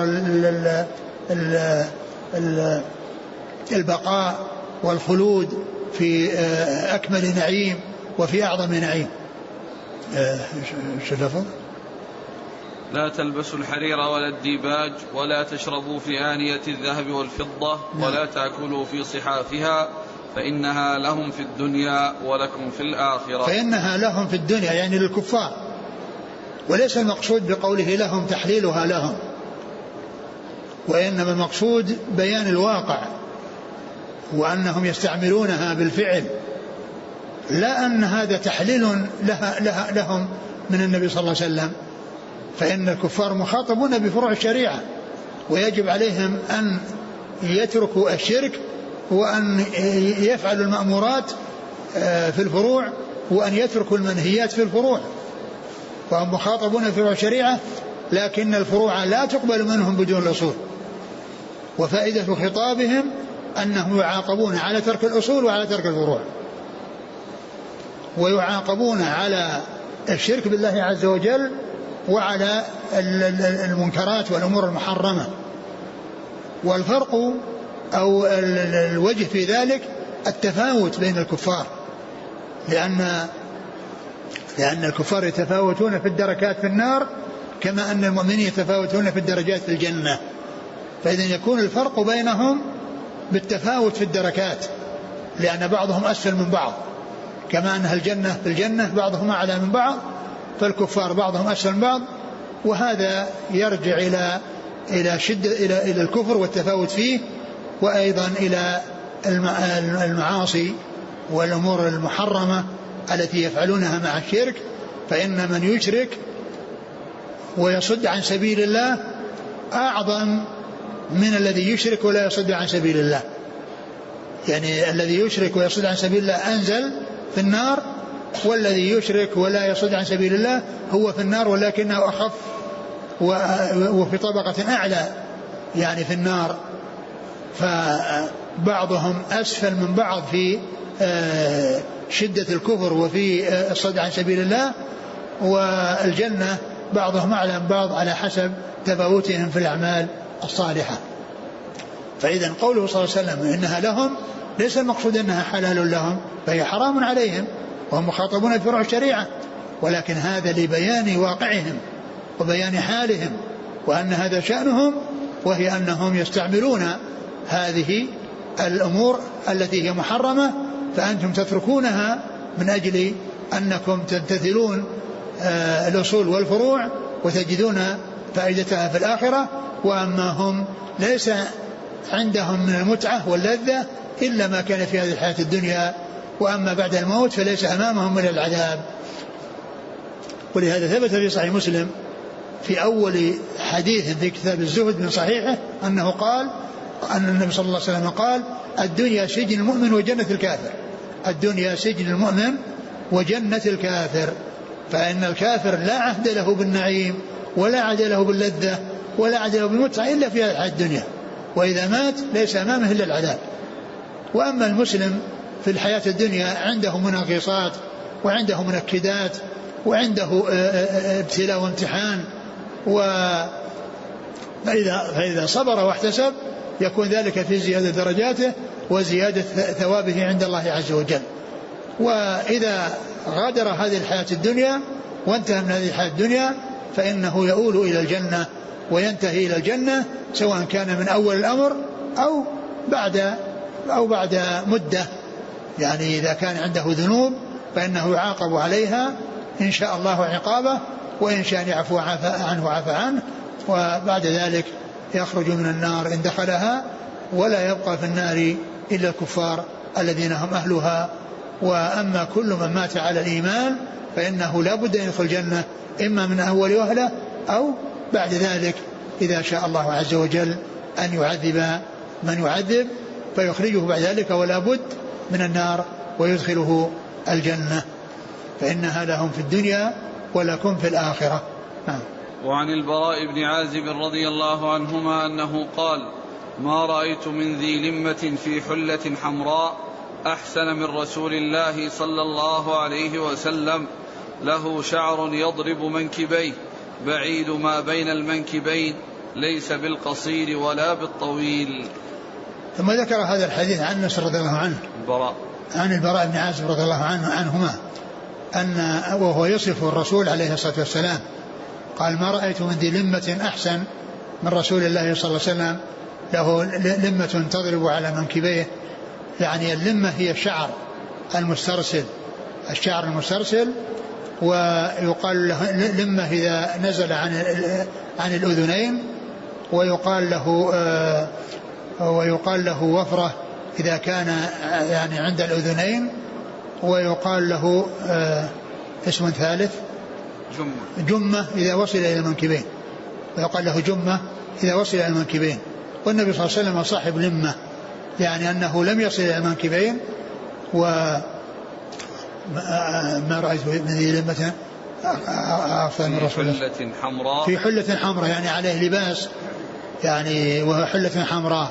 البقاء والخلود في أكمل نعيم وفي أعظم نعيم. لا تلبسوا الحرير ولا الديباج ولا تشربوا في آنية الذهب والفضة ولا تأكلوا في صحافها فإنها لهم في الدنيا ولكم في الآخرة. فإنها لهم في الدنيا يعني للكفار، وليس المقصود بقوله لهم تحليلها لهم، وإنما المقصود بيان الواقع وأنهم يستعملونها بالفعل، لا أن هذا تحليل لهم من النبي صلى الله عليه وسلم. فإن الكفار مخاطبون بفروع الشريعة، ويجب عليهم أن يتركوا الشرك وأن يفعلوا المأمورات في الفروع وأن يتركوا المنهيات في الفروع. فهم مخاطبون بفروع الشريعة، لكن الفروع لا تقبل منهم بدون الأصول. وفائدة خطابهم أنهم يعاقبون على ترك الأصول وعلى ترك الفروع، ويعاقبون على الشرك بالله عز وجل وعلى المنكرات والأمور المحرمة. والفرق أو الوجه في ذلك التفاوت بين الكفار، لأن الكفار يتفاوتون في الدركات في النار كما أن المؤمنين يتفاوتون في الدرجات في الجنة. فإذا يكون الفرق بينهم بالتفاوت في الدركات، لأن بعضهم أسفل من بعض، كما أن الجنة في الجنة بعضهم أعلى من بعض، فالكفار بعضهم أسفل من بعض. وهذا يرجع إلى شدة إلى الكفر والتفاوت فيه، وأيضا إلى المعاصي والأمور المحرمة التي يفعلونها مع الشرك. فإن من يشرك ويصد عن سبيل الله أعظم من الذي يشرك ولا يصد عن سبيل الله. يعني الذي يشرك ويصد عن سبيل الله أنزل في النار، والذي يشرك ولا يصد عن سبيل الله هو في النار ولكنه أخف وفي طبقة أعلى يعني في النار. فبعضهم أسفل من بعض في شدة الكفر وفي الصد عن سبيل الله، والجنة بعضهم أعلى من بعض على حسب تفاوتهم في الأعمال الصالحة. فإذا قوله صلى الله عليه وسلم إنها لهم ليس المقصود أنها حلال لهم، فهي حرام عليهم وهم مخاطبون بفروع الشريعة، ولكن هذا لبيان واقعهم وبيان حالهم، وأن هذا شأنهم، وهي أنهم يستعملون هذه الأمور التي هي محرمة، فأنتم تتركونها من أجل أنكم تمتثلون الأصول والفروع وتجدون فائدتها في الآخرة. وأما هم ليس عندهم من المتعة واللذة إلا ما كان في هذه الحياة الدنيا، وأما بعد الموت فليس أمامهم من العذاب. ولهذا ثبت في صحيح مسلم في أول حديث في كتاب الزهد من صحيحه أنه قال أن النبي صلى الله عليه وسلم قال: الدنيا سجن المؤمن وجنة الكافر. الدنيا سجن المؤمن وجنة الكافر. فإن الكافر لا عهد له بالنعيم ولا عهد له باللذة ولا عهد له بالمتعة إلا في الحياة الدنيا، وإذا مات ليس أمامه إلا العذاب. وأما المسلم في الحياة الدنيا عنده مناقصات وعنده منكدات وعنده ابتلاء وامتحان، فإذا صبر واحتسب يكون ذلك في زيادة درجاته وزيادة ثوابه عند الله عز وجل. وإذا غادر هذه الحياة الدنيا وانتهى من هذه الحياة الدنيا فإنه يؤول إلى الجنة وينتهي إلى الجنة، سواء كان من أول الأمر أو بعد مدة. يعني إذا كان عنده ذنوب فإنه يعاقب عليها إن شاء الله عقابه، وإن شاء يعفو عنه عفى عنه، وبعد ذلك يخرج من النار إن دخلها، ولا يبقى في النار إلا الكفار الذين هم أهلها. وأما كل من مات على الإيمان فإنه لا بد أن يدخل الجنة، إما من أول وهلة أو بعد ذلك إذا شاء الله عز وجل أن يعذب من يعذب فيخرجه بعد ذلك، ولا بد من النار ويدخله الجنة، فإنها لهم في الدنيا ولكم في الآخرة. وعن البراء بن عازب رضي الله عنهما أنه قال: ما رأيت من ذي لمة في حلة حمراء أحسن من رسول الله صلى الله عليه وسلم، له شعر يضرب منكبيه، بعيد ما بين المنكبين، ليس بالقصير ولا بالطويل. ثم ذكر هذا الحديث عن أنس رضي الله عنه، عن البراء بن عازب رضي الله عنهما أن وهو يصف الرسول عليه الصلاة والسلام قال: ما رأيت من ذي لمة أحسن من رسول الله صلى الله عليه وسلم، له لمة تضرب على منكبيه. يعني اللمة هي الشعر المسترسل، الشعر المسترسل، ويقال له لمة إذا نزل عن الأذنين، ويقال له وفرة إذا كان يعني عند الأذنين، ويقال له اسم ثالث جمة إذا وصل إلى المنكبين، ويقال له جمة إذا وصل إلى المنكبين. والنبي صلى الله عليه وسلم صاحب لمة، يعني أنه لم يصل إلى المنكبين. وما رأيت من ذي لمة أفضل من رسول الله في حلة حمراء، يعني عليه لباس يعني وهو حلة حمراء.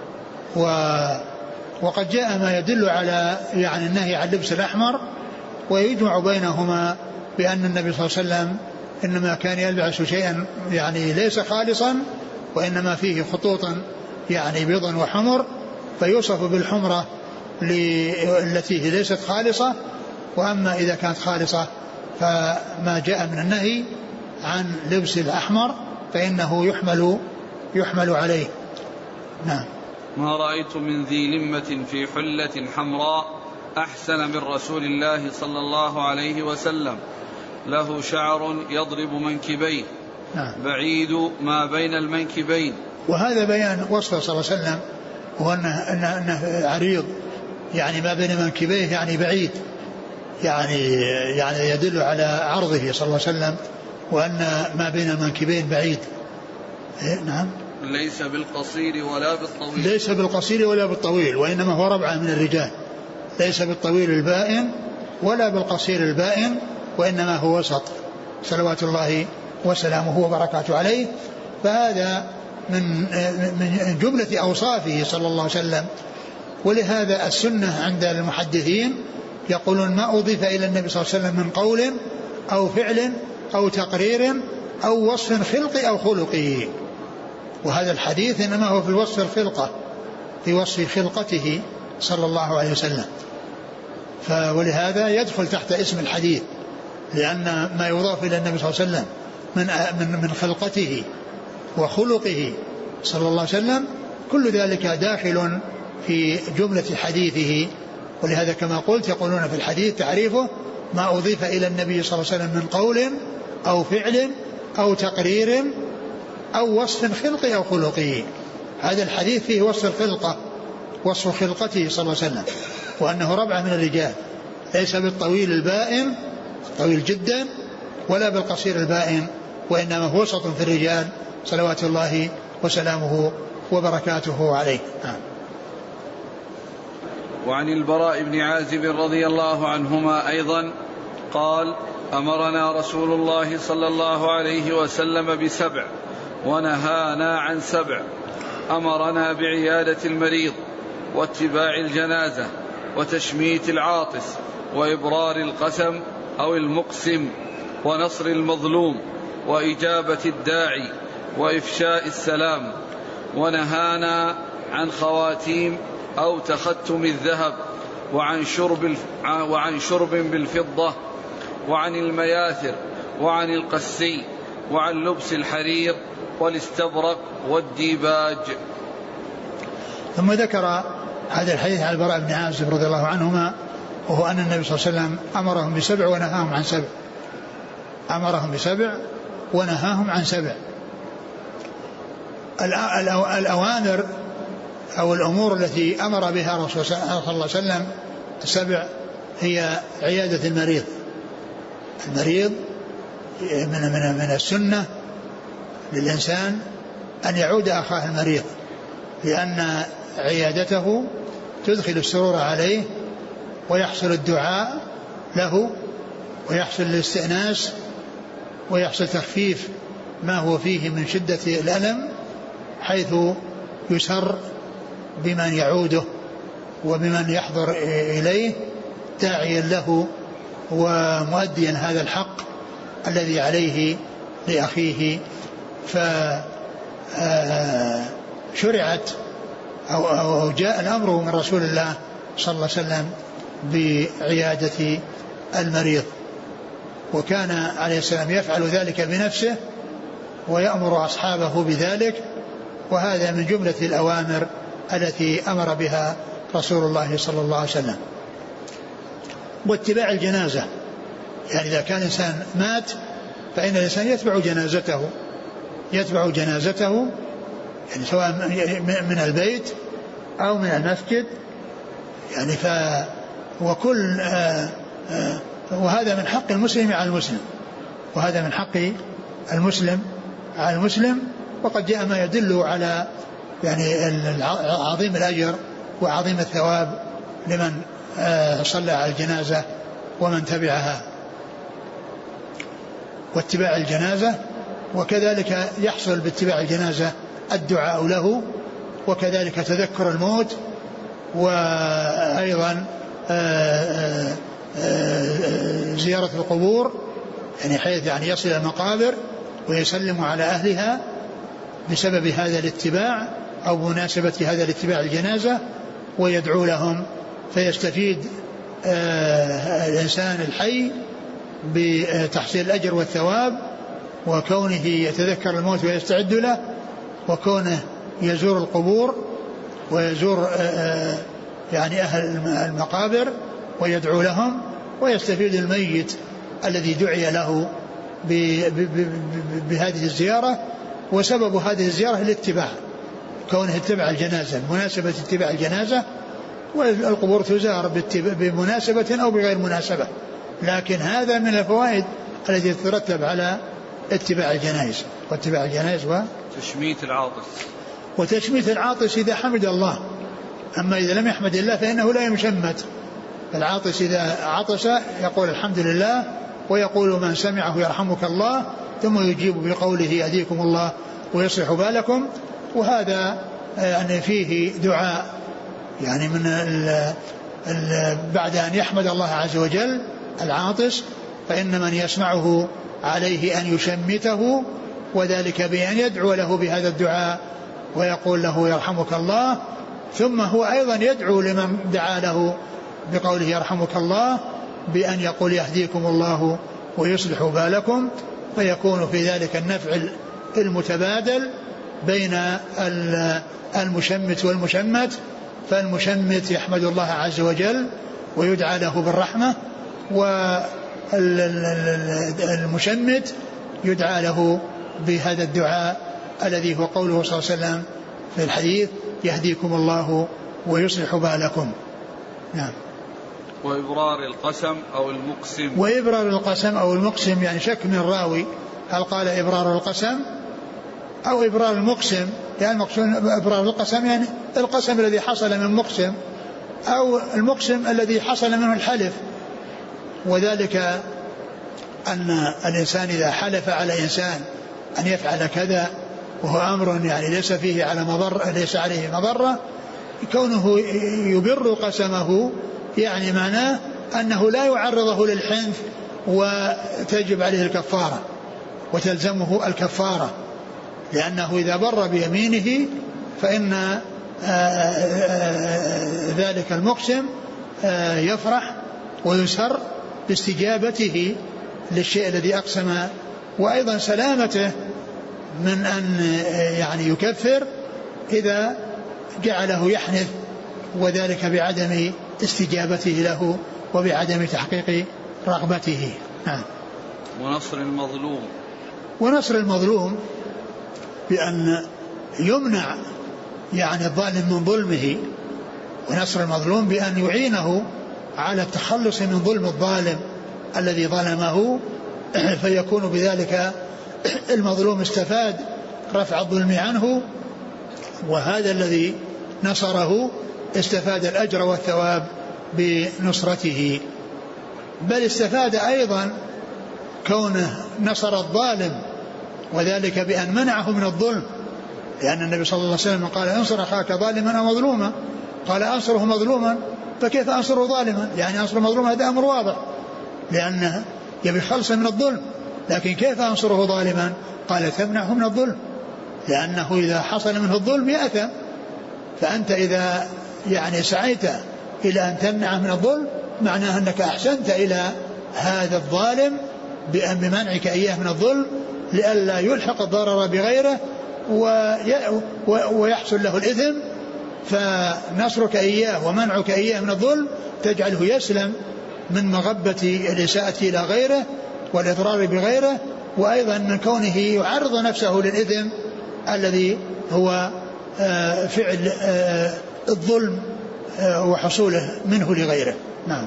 وقد جاء ما يدل على يعني النهي عن اللبس الأحمر، ويجمع بينهما بأن النبي صلى الله عليه وسلم إنما كان يلبس شيئا يعني ليس خالصا، وإنما فيه خطوط يعني بيض وحمر، فيوصف بالحمرة التي ليست خالصة. وأما إذا كانت خالصة فما جاء من النهي عن لبس الأحمر فإنه يحمل عليه. نعم. ما رأيت من ذي لمة في حلة حمراء أحسن من رسول الله صلى الله عليه وسلم، له شعر يضرب منكبيه، بعيد ما بين المنكبين. وهذا بيان وصفه صلى الله عليه وسلم، وأنه عريض، يعني ما بين منكبيه يعني بعيد، يعني يدل على عرضه صلى الله عليه وسلم، وأن ما بين المنكبين بعيد. نعم. ليس بالقصير ولا بالطويل، ليس بالقصير ولا بالطويل، وإنما هو ربعة من الرجال، ليس بالطويل البائن ولا بالقصير البائن، وإنما هو وسط صلوات الله وسلامه وبركاته عليه. فهذا من جملة أوصافه صلى الله عليه وسلم. ولهذا السنة عند المحدثين يقولون ما أضيف إلى النبي صلى الله عليه وسلم من قول أو فعل أو تقرير أو وصف خلقي أو خلقي. وهذا الحديث إنما هو في الوصف الخلقة، في وصف خلقته صلى الله عليه وسلم. ولهذا يدخل تحت اسم الحديث، لأن ما يضاف إلى النبي صلى الله عليه وسلم من خلقته وخلقه صلى الله عليه وسلم كل ذلك داخل في جملة حديثه. ولهذا كما قلت يقولون في الحديث تعريفه ما أضيف إلى النبي صلى الله عليه وسلم من قول أو فعل أو تقرير أو وصف خلقي أو خلقي. هذا الحديث فيه وصف الخلقة، وصف خلقته صلى الله عليه وسلم، وأنه ربعة من الرجال، ليس بالطويل البائن طويل جدا ولا بالقصير البائن، وإنما هو وسط في الرجال صلوات الله وسلامه وبركاته عليه. وعن البراء بن عازب رضي الله عنهما أيضا قال: أمرنا رسول الله صلى الله عليه وسلم ب7 ونهانا عن 7. أمرنا بعيادة المريض، واتباع الجنازة، وتشميت العاطس، وإبرار القسم أو المقسم، ونصر المظلوم وإجابة الداعي وإفشاء السلام، ونهانا عن خواتيم أو تختم الذهب، وعن شرب بالفضة، وعن المياثر، وعن القسي، وعن لبس الحرير والاستبرق والديباج. ثم ذكر هذا الحديث عن البراء بن عازب رضي الله عنهما، وهو أن النبي صلى الله عليه وسلم أمرهم ب7 ونهاهم عن 7. أمرهم ب7 ونهاهم عن 7. الأوامر أو الأمور التي أمر بها رسول الله صلى الله عليه وسلم 7 هي عيادة المريض. المريض من السنة للإنسان أن يعود أخاه المريض، لأن عيادته تدخل السرور عليه، ويحصل الدعاء له، ويحصل الاستئناس، ويحصل تخفيف ما هو فيه من شدة الألم، حيث يسر بمن يعوده وبمن يحضر إليه، داعيا له ومؤديا هذا الحق الذي عليه لأخيه. فشرعت أو جاء الأمر من رسول الله صلى الله عليه وسلم بعيادة المريض، وكان عليه السلام يفعل ذلك بنفسه ويأمر أصحابه بذلك، وهذا من جملة الأوامر التي أمر بها رسول الله صلى الله عليه وسلم. واتباع الجنازة، يعني إذا كان إنسان مات فإن الإنسان يتبع جنازته يعني سواء من البيت أو من المسجد، يعني وهذا من حق المسلم على المسلم، وهذا من حق المسلم على المسلم. وقد جاء ما يدل على يعني عظيم الأجر وعظيم الثواب لمن صلى على الجنازة ومن تبعها. واتباع الجنازة، وكذلك يحصل باتباع الجنازة الدعاء له، وكذلك تذكر الموت، وأيضا زيارة القبور، يعني حيث يعني يصل إلى المقابر ويسلم على أهلها بسبب هذا الاتباع أو مناسبة هذا الاتباع الجنازة، ويدعو لهم، فيستفيد الإنسان الحي بتحصيل الأجر والثواب، وكونه يتذكر الموت ويستعد له، وكونه يزور القبور ويزور يعني أهل المقابر ويدعو لهم، ويستفيد الميت الذي دعي له بهذه الزيارة. وسبب هذه الزيارة الاتباع، كونه اتبع الجنازة، مناسبة اتباع الجنازة. والقبور تزار بمناسبة أو بغير مناسبة، لكن هذا من الفوائد التي تترتب على اتباع الجنائز. واتباع الجنائز وتشميت العاطس إذا حمد الله. أما إذا لم يحمد الله فإنه لا يشمت. العاطس إذا عطس يقول الحمد لله، ويقول من سمعه يرحمك الله، ثم يجيب بقوله يهديكم الله ويصلح بالكم. وهذا يعني فيه دعاء، يعني من بعد أن يحمد الله عز وجل العاطس، فإن من يسمعه عليه أن يشمته، وذلك بأن يدعو له بهذا الدعاء ويقول له يرحمك الله، ثم هو أيضا يدعو لمن دعا له بقوله يرحمك الله بأن يقول يهديكم الله ويصلح بالكم، فيكون في ذلك النفع المتبادل بين المشمت والمشمت. فالمشمت يحمد الله عز وجل ويدعى له بالرحمة، والمشمت يدعى له بهذا الدعاء الذي هو قوله صلى الله عليه وسلم في الحديث يهديكم الله ويصلح بالكم. نعم. وإبرار القسم أو المقسم يعني شك من الراوي هل قال إبرار القسم أو إبرار المقسم، يعني المقصود إبرار القسم يعني القسم الذي حصل من مقسم، أو المقسم الذي حصل منه الحلف. وذلك أن الإنسان إذا حلف على إنسان أن يفعل كذا وهو أمر يعني ليس فيه ليس عليه مضرة، كونه يبر قسمه يعني معناه أنه لا يعرضه للحنث وتجب عليه الكفارة وتلزمه الكفارة، لأنه إذا بر بيمينه فإن ذلك المقسم يفرح ويسر باستجابته للشيء الذي أقسم، وأيضا سلامته من أن يعني يكفر إذا جعله يحنث، وذلك بعدم استجابته له وبعدم تحقيق رغبته. ونصر المظلوم بأن يمنع يعني الظالم من ظلمه، ونصر المظلوم بأن يعينه على التخلص من ظلم الظالم الذي ظلمه، فيكون بذلك المظلوم استفاد رفع الظلم عنه، وهذا الذي نصره استفاد الأجر والثواب بنصرته. بل استفاد أيضا كونه نصر الظالم، وذلك بأن منعه من الظلم، لأن النبي صلى الله عليه وسلم قال انصر أخاك ظالما أو مظلوما، قال أنصره مظلوما فكيف أنصره ظالما؟ يعني أنصر مظلوما هذا أمر واضح لأنه يبي خلص من الظلم، لكن كيف أنصره ظالما؟ قال تمنعه من الظلم، لأنه إذا حصل منه الظلم يأثم، فأنت إذا يعني سعيت إلى أن تمنعه من الظلم معناه أنك أحسنت إلى هذا الظالم بمنعك إياه من الظلم لئلا يلحق الضرر بغيره ويحصل له الإثم، فنصرك إياه ومنعك إياه من الظلم تجعله يسلم من مغبة الإساءة إلى غيره والإضرار بغيره، وأيضا من كونه يعرض نفسه للإثم الذي هو فعل الظلم وحصوله منه لغيره. نعم.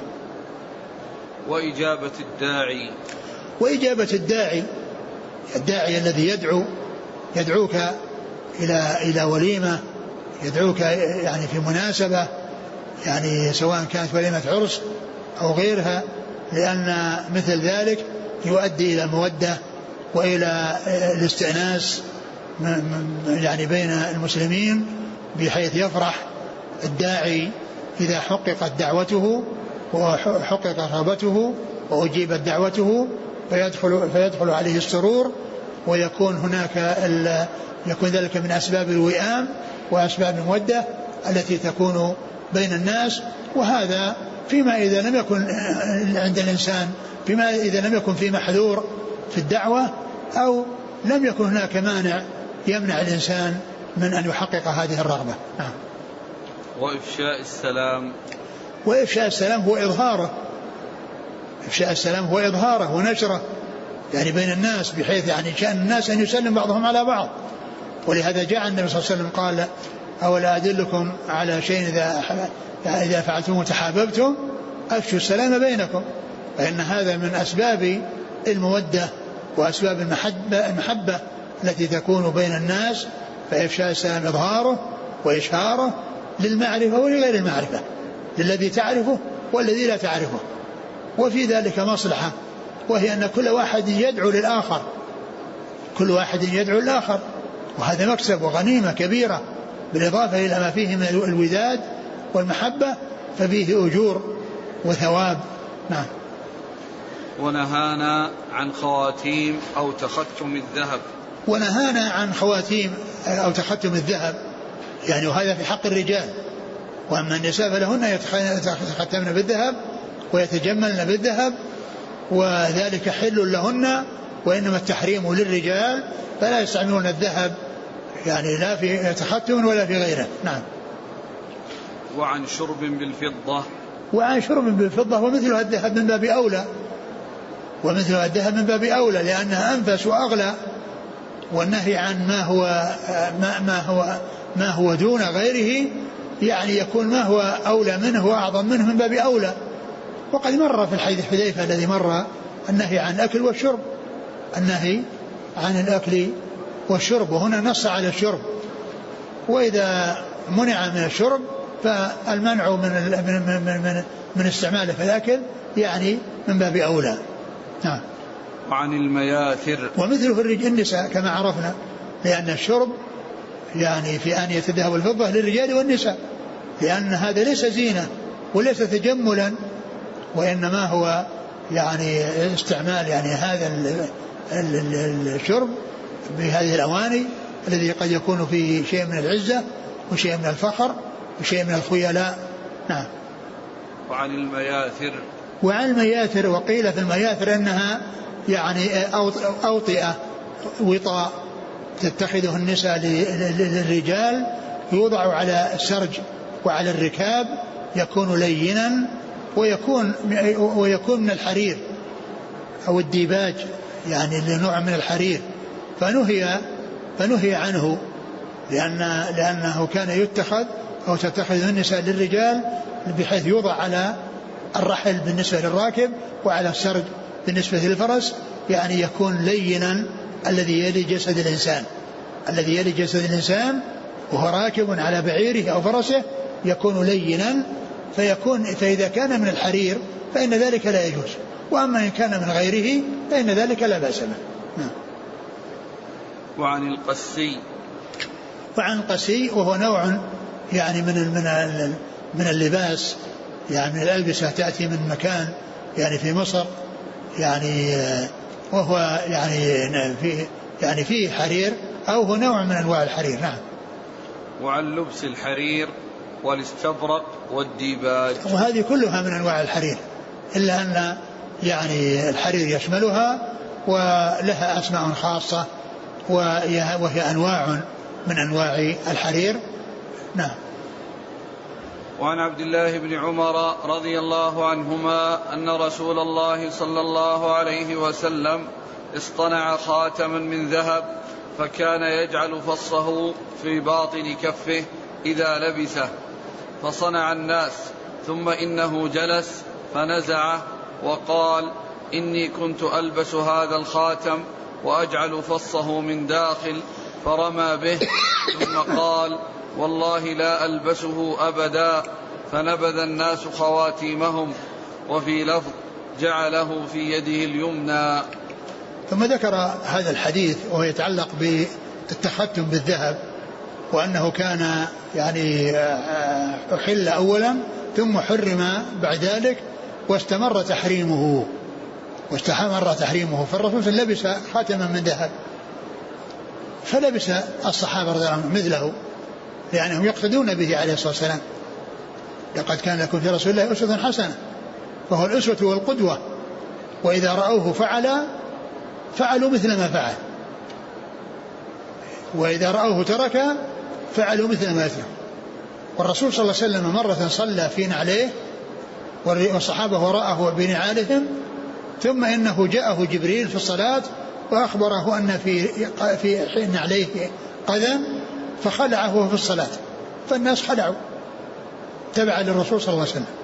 وإجابة الداعي الذي يدعوك إلى وليمة، يدعوك يعني في مناسبة، يعني سواء كانت وليمة عرس أو غيرها، لأن مثل ذلك يؤدي إلى مودة وإلى الاستئناس يعني بين المسلمين، بحيث يفرح الداعي إذا حققت دعوته وحقق رغبته وأجيبت دعوته، فيدخل عليه السرور، ويكون هناك يكون ذلك من أسباب الوئام وأسباب المودة التي تكون بين الناس. وهذا فيما إذا لم يكن عند الإنسان، فيما إذا لم يكن في محذور في الدعوة أو لم يكن هناك مانع يمنع الإنسان من أن يحقق هذه الرغبة. نعم. وإفشاء السلام هو إظهاره، إفشاء السلام هو إظهاره ونشره يعني بين الناس، بحيث يعني شأن الناس أن يسلم بعضهم على بعض. ولهذا جاء النبي صلى الله عليه وسلم قال أولا أدلكم على شيء إذا فعلتم وتحاببتم أفشوا السلام بينكم، فإن هذا من أسباب المودة وأسباب المحبة التي تكون بين الناس. فإفشاء السلام إظهاره وإشهاره للمعرفة ولغير المعرفة، للذي تعرفه والذي لا تعرفه. وفي ذلك مصلحة، وهي أن كل واحد يدعو للآخر، كل واحد يدعو للآخر، وهذا مكسب وغنيمة كبيرة، بالإضافة إلى ما فيه من الوداد والمحبة ففيه أجور وثواب. نعم. ونهانا عن خواتيم أو تختم الذهب. ونهانا عن خواتيم أو تختم الذهب، يعني وهذا في حق الرجال. وأما النساء فلهن يتختمن بالذهب ويتجملن بالذهب، وذلك حل لهن، وإنما التحريم للرجال، فلا يستعملون الذهب يعني لا في تختم ولا في غيره. نعم. وعن شرب بالفضة. وعن شرب بالفضة ومثلها الذهب من باب أولى، ومثلها الذهب من باب أولى لأنها أنفس وأغلى، والنهي عن ما هو دون غيره يعني يكون ما هو أولى منه وأعظم منه من باب أولى. وقد مر في الحديث حذيفة الذي مر النهي عن الأكل والشرب، النهي عن الأكل والشرب، وهنا نص على الشرب، وإذا منع من الشرب فالمنع من استعماله في الأكل يعني من باب أولى. نعم. وعن المياثر. ومثله في النساء كما عرفنا، لأن الشرب يعني في آنية الذهب والفضة للرجال والنساء، لأن هذا ليس زينة وليس تجملا، وإنما هو يعني استعمال يعني هذا الشرب بهذه الأواني الذي قد يكون فيه شيء من العزة وشيء من الفخر وشيء من الخيلاء. نعم. وعن المياثر وقيل في المياثر أنها يعني أوطئة وطاء تتخذه النساء للرجال يوضع على السرج وعلى الركاب يكون لينا ويكون من الحرير أو الديباج يعني لنوع من الحرير فنهي عنه لأنه كان يتخذ أو تتخذه النساء للرجال بحيث يوضع على الرحل بالنسبة للراكب وعلى السرج بالنسبة للفرس يعني يكون لينا الذي يلي جسد الإنسان وهو راكب على بعيره أو فرسه يكون لينا فإذا كان من الحرير فإن ذلك لا يجوز، وأما إن كان من غيره فإن ذلك لا بأس به. وعن القسي وهو نوع يعني من اللباس يعني من الألبسة تأتي من مكان يعني في مصر يعني وهو يعني فيه حرير أو هو نوع من أنواع الحرير. نعم. وعن لبس الحرير والاستبرق والديباج وهذه كلها من أنواع الحرير إلا أن يعني الحرير يشملها ولها أسماء خاصة وهي أنواع من أنواع الحرير. نعم. وعن عبد الله بن عمر رضي الله عنهما أن رسول الله صلى الله عليه وسلم اصطنع خاتما من ذهب فكان يجعل فصه في باطن كفه إذا لبسه فصنع الناس ثم إنه جلس فنزعه وقال إني كنت ألبس هذا الخاتم وأجعل فصه من داخل فرمى به ثم قال والله لا ألبسه أبدا فنبذ الناس خواتيمهم وفي لفظ جعله في يده اليمنى. ثم ذكر هذا الحديث وهو يتعلق بالتختم بالذهب وأنه كان يعني أحل أولا ثم حرم بعد ذلك واستمر تحريمه فالرسول لبس خاتما من ذهب فلبس الصحابة رضي الله عنهم مثله لأنهم يقتدون به عليه الصلاة والسلام. لقد كان لكم في رسول الله أسوة حسنة فهو الأسوة والقدوة وإذا رأوه فعلوا مثل ما فعل وإذا رأوه ترك فعلوا مثل ما ترك. والرسول صلى الله عليه وسلم مرة صلى في نعليه والصحابة وراءه بنعالهم ثم إنه جاءه جبريل في الصلاة وأخبره أن في نعليه قدم فخلعه في الصلاة فالناس خلعوا تبعا للرسول صلى الله عليه وسلم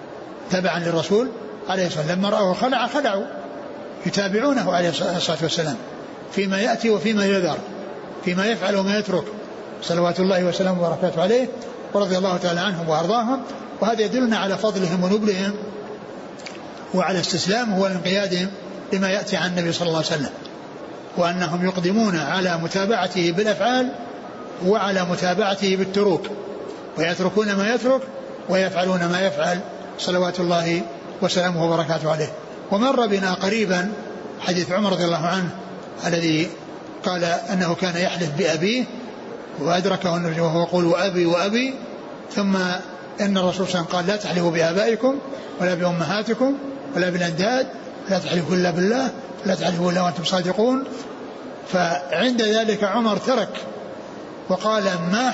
لما رأوه خلعوا يتابعونه عليه الصلاة والسلام فيما يأتي وفيما يذر فيما يفعل وما يترك صلوات الله وسلامه وبركاته عليه ورضي الله تعالى عنهم وأرضاهم. وهذا يدلنا على فضلهم ونبلهم وعلى استسلامهم والانقيادهم لما يأتي عن النبي صلى الله عليه وسلم وأنهم يقدمون على متابعته بالأفعال وعلى متابعته بالتروك ويتركون ما يترك ويفعلون ما يفعل صلوات الله وسلامه وبركاته عليه. ومر بنا قريبا حديث عمر رضي الله عنه الذي قال أنه كان يحلف بأبيه وأدركه النبي وهو يقول وأبي ثم إن الرسول صلى الله عليه وسلم قال لا تحلفوا بآبائكم ولا بأمهاتكم ولا بالأنداد لا تحلفوا إلا بالله لا تحلفوا إلا وأنتم صادقون. فعند ذلك عمر ترك وقال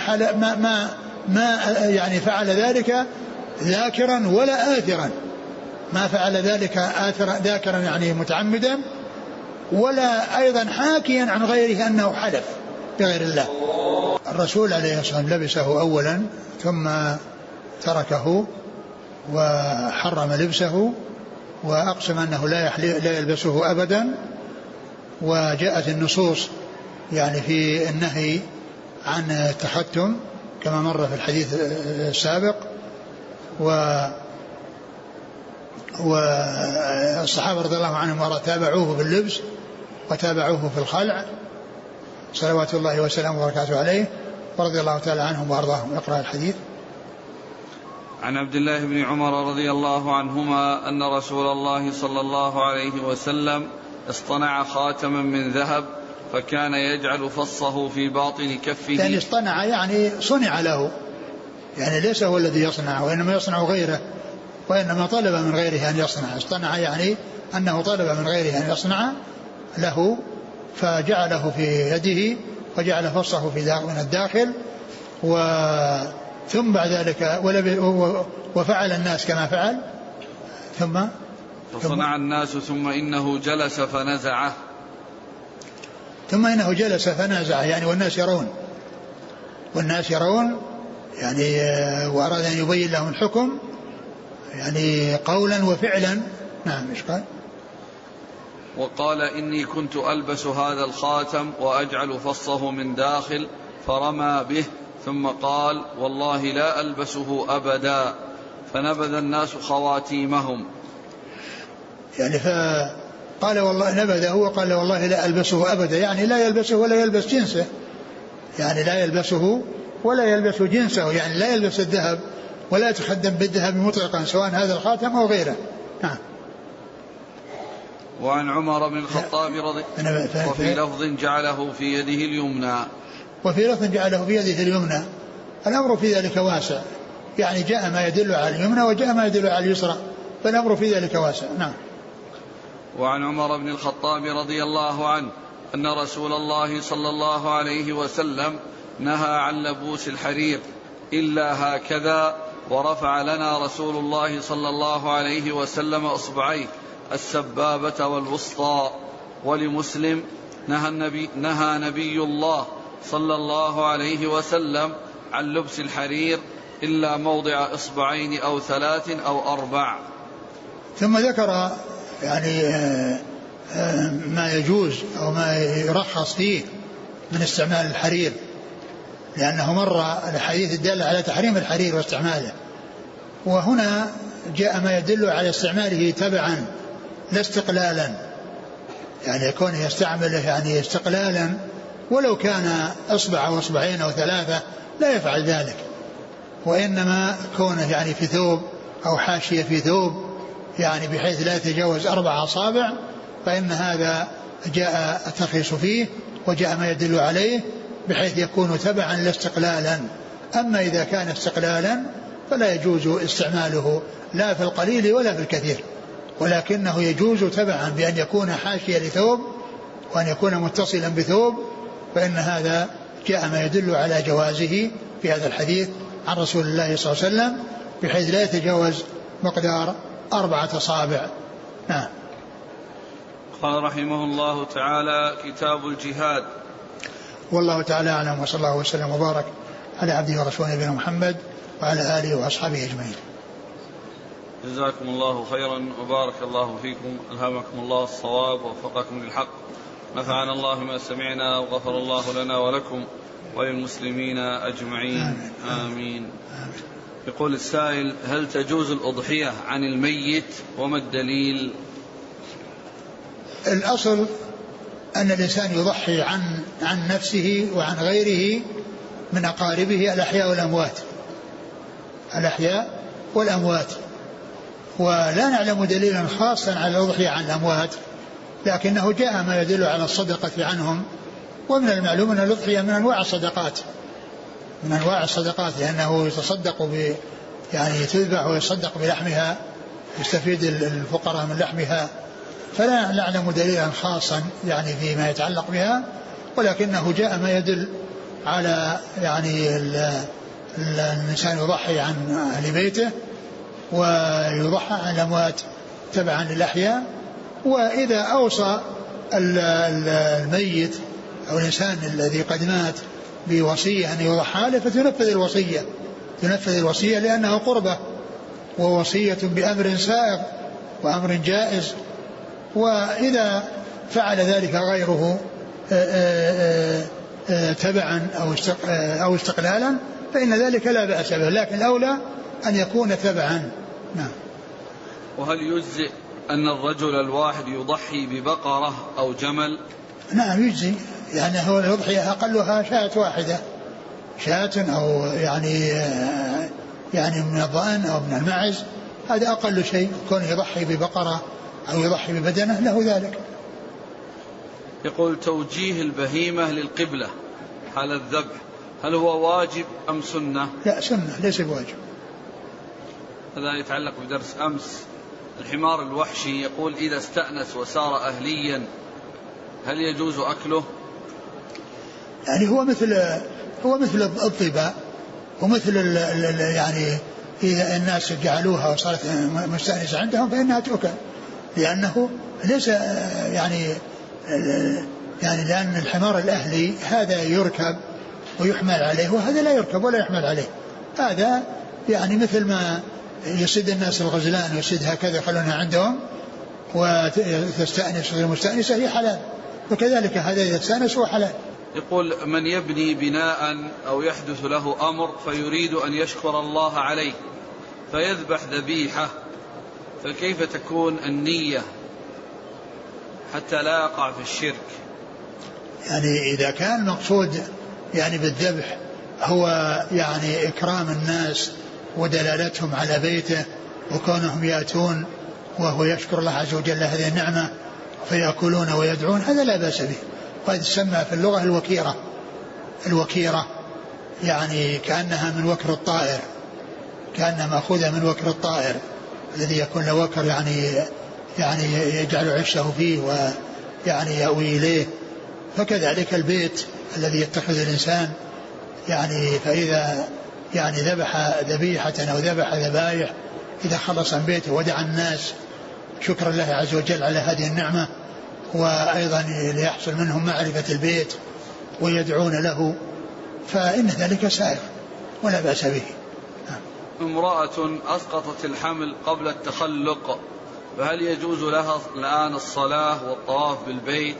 ما يعني فعل ذلك ذاكرا ولا آثرا ما فعل ذلك ذاكرا يعني متعمدا ولا أيضا حاكيا عن غيره أنه حلف بغير الله. الرسول عليه الصلاة والسلام لبسه أولا ثم تركه وحرم لبسه وأقسم أنه لا يلبسه أبدا. وجاءت النصوص يعني في النهي عن التختم كما مر في الحديث السابق والصحابة رضي الله عنهم تابعوه باللبس وتابعوه في الخلع صلوات الله وسلامه وبركاته عليه ورضي الله تعالى عنهم وأرضاهم. اقرأ الحديث. عن عبد الله بن عمر رضي الله عنهما أن رسول الله صلى الله عليه وسلم اصطنع خاتما من ذهب فكان يجعل فصه في باطن كفه. يعني اصطنع يعني صنع له، يعني ليس هو الذي يصنع وإنما يصنع غيره، وإنما طلب من غيره أن يصنع. اصطنع يعني أنه طلب من غيره أن يصنع له فجعله في يده وجعل فصه من الداخل، ثم بعد ذلك وفعل الناس كما فعل. فصنع الناس ثم إنه جلس فنزعه. ثم إنه جلس فنزعه يعني والناس يرون يعني، وأراد أن يبين لهم الحكم يعني قولا وفعلا. نعم. إيش قال؟ وقال إني كنت ألبس هذا الخاتم وأجعل فصه من داخل فرمى به ثم قال والله لا ألبسه أبدا فنبذ الناس خواتيمهم. يعني فقال والله نبذه وقال والله لا ألبسه أبدا، يعني لا يلبسه ولا يلبس جنسه، يعني لا يلبسه ولا يلبس جنسه، يعني لا يلبس الذهب ولا يتخدم بالذهب مطلقا سواء هذا الخاتم أو غيره. نعم. وعن عمر بن الخطاب وفي لفظ جعله في يده اليمنى. وفي لفظ جعله في يده اليمنى. الأمر في ذلك واسع، يعني جاء ما يدل على اليمنى وجاء ما يدل على اليسرى، فالأمر في ذلك واسع. نعم. وعن عمر بن الخطاب رضي الله عنه أن رسول الله صلى الله عليه وسلم نهى عن لبوس الحرير إلا هكذا، ورفع لنا رسول الله صلى الله عليه وسلم إصبعيه السبابة والوسطى. ولمسلم نهى نبي الله صلى الله عليه وسلم عن لبس الحرير إلا موضع إصبعين أو 3 أو 4. ثم ذكر يعني ما يجوز أو ما يرخص فيه من استعمال الحرير، لأنه مر الحديث الدال على تحريم الحرير واستعماله، وهنا جاء ما يدل على استعماله تبعا لا استقلالا، يعني يكون يستعمله يعني استقلالا ولو كان أصبع أو أصبعين أو 3 لا يفعل ذلك، وإنما كونه يعني في ثوب أو حاشية في ثوب يعني بحيث لا يتجاوز 4 أصابع، فإن هذا جاء الترخيص فيه وجاء ما يدل عليه بحيث يكون تبعا لا استقلالا. أما إذا كان استقلالا فلا يجوز استعماله لا في القليل ولا في الكثير، ولكنه يجوز تبعا بأن يكون حاشية لثوب وأن يكون متصلا بثوب، فإن هذا جاء ما يدل على جوازه في هذا الحديث عن رسول الله صلى الله عليه وسلم بحيث لا يتجاوز مقدار 4 أصابع. نعم. قال رحمه الله تعالى: كتاب الجهاد. والله تعالى أعلم، وصلى الله وسلم وبارك على عبده ورسوله نبينا محمد وعلى آله وأصحابه أجمعين. جزاكم الله خيرا وبارك الله فيكم، ألهمكم الله الصواب ووفقكم للحق، نفعنا الله ما سمعنا وغفر الله لنا ولكم وللمسلمين أجمعين. آمين. يقول السائل: هل تجوز الأضحية عن الميت وما الدليل؟ الأصل أن الإنسان يضحي عن نفسه وعن غيره من أقاربه الأحياء والأموات، ولا نعلم دليلا خاصا على الأضحية عن الأموات، لكنه جاء ما يدل على الصدقة عنهم، ومن المعلوم أن الأضحية من أنواع الصدقات، لأنه يتصدق يعني تذبح ويصدق بلحمها، يستفيد الفقراء من لحمها، فلا نعلم دليلا خاصا يعني فيما يتعلق بها، ولكنه جاء ما يدل على يعني الإنسان يضحي عن أهل بيته ويضحى عن الأموات تبعا للأحياء. وإذا أوصى الميت أو الإنسان الذي قد مات بوصية أن يضحى له تنفذ الوصية لأنها قربة ووصية بأمر سائغ وأمر جائز. وإذا فعل ذلك غيره تبعا أو استقلالا فإن ذلك لا بأس به، لكن الأولى أن يكون تبعا. نعم. وهل يجزئ أن الرجل الواحد يضحي ببقرة أو جمل؟ نعم يجزي، يعني هو الأضحية أقلها شاة واحدة، شاة أو يعني يعني من الضأن أو من المعز، هذا أقل شيء. كون يضحي ببقرة أو يضحي ببدنه له ذلك. يقول توجيه البهيمة للقبلة حال الذبح هل هو واجب أم سنة؟ لا، سنة ليس بواجب. هذا يتعلق بدرس أمس. الحمار الوحشي يقول إذا استأنس وصار أهليا هل يجوز أكله؟ يعني هو مثل الطباء ومثل يعني إذا الناس جعلوها وصارت مستأنسة عندهم فإنها تؤكل، لأنه ليس يعني لأن الحمار الأهلي هذا يركب ويحمل عليه وهذا لا يركب ولا يحمل عليه. هذا يعني مثل ما يسد الناس الغزلان ويسد هكذا يخلونها عندهم وتستأنس المستأنسة هي حلال، وكذلك هذا إذا استأنس هو حلال. يقول من يبني بناء أو يحدث له أمر فيريد أن يشكر الله عليه فيذبح ذبيحة، فكيف تكون النية حتى لا يقع في الشرك؟ يعني إذا كان المقصود يعني بالذبح هو يعني إكرام الناس ودلالتهم على بيته وكونهم يأتون وهو يشكر الله عز وجل هذه النعمة فيأكلون ويدعون، هذا لا بأس به. وهذا تسمى في اللغة الوكيرة، يعني كأنها من وكر الطائر، كأنها مأخوذة من وكر الطائر الذي يكون له وكر يعني يجعل عشه فيه ويعني يأوي إليه. فكذلك البيت الذي يتخذ الإنسان، يعني فإذا يعني ذبح ذبيحة أو ذبح ذبائح إذا خلص من بيته ودعا الناس شكر الله عز وجل على هذه النعمة، وأيضا ليحصل منهم معرفة البيت ويدعون له، فإن ذلك سائر ولا بأس به. امرأة أسقطت الحمل قبل التخلق فهل يجوز لها الآن الصلاة والطواف بالبيت؟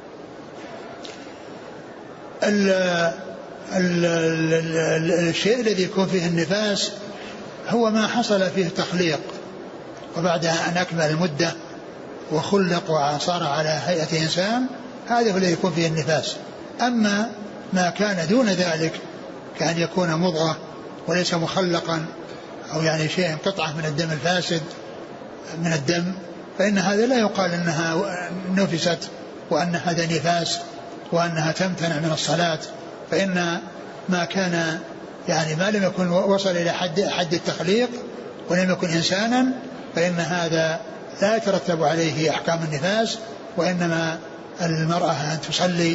الشيء الذي يكون فيه النفاس هو ما حصل فيه تخليق وبعد أن أكمل المدة وخلق وصار على هيئة إنسان، هذا هو الذي يكون فيه النفاس. أما ما كان دون ذلك كأن يكون مضغة وليس مخلقا أو يعني شيء قطعة من الدم الفاسد من الدم، فإن هذا لا يقال أنها نفست وأن هذا نفاس وأنها تمتنع من الصلاة. فإن ما كان يعني ما لم يكن وصل إلى حد التخليق ولم يكن إنسانا فإن هذا لا يترتب عليه أحكام النفاس، وإنما المرأة أن تصلي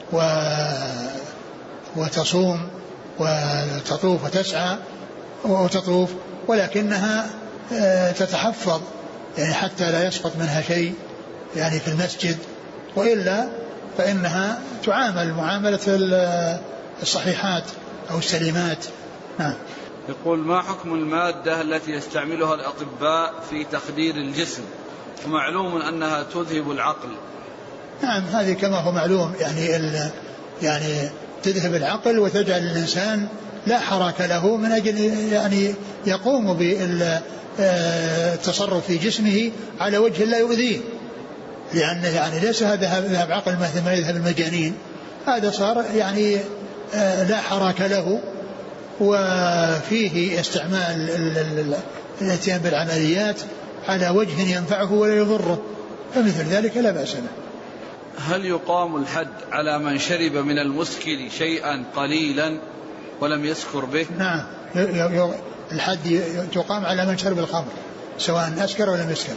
وتصوم وتطوف وتسعى وتطوف، ولكنها تتحفظ يعني حتى لا يسقط منها شيء يعني في المسجد، وإلا فإنها تعامل معاملة الصحيحات أو السليمات. نعم. يقول ما حكم المادة التي يستعملها الأطباء في تخدير الجسم ومعلوم أنها تذهب العقل؟ نعم، هذه كما هو معلوم يعني تذهب العقل وتجعل الإنسان لا حركة له من أجل يعني يقوم بالتصرف في جسمه على وجه لا يؤذيه، لأنه يعني ليس هذا ذهب عقل مثل ما يذهب المجانين، هذا صار يعني لا حركة له وفيه استعمال الاتيان بالعمليات على وجه ينفعه ولا يضره، فمثل ذلك لا بأس به. هل يقام الحد على من شرب من المسكر شيئا قليلا ولم يسكر به؟ نعم، الحد يقام على من شرب الخمر سواء أسكر ولم يسكر.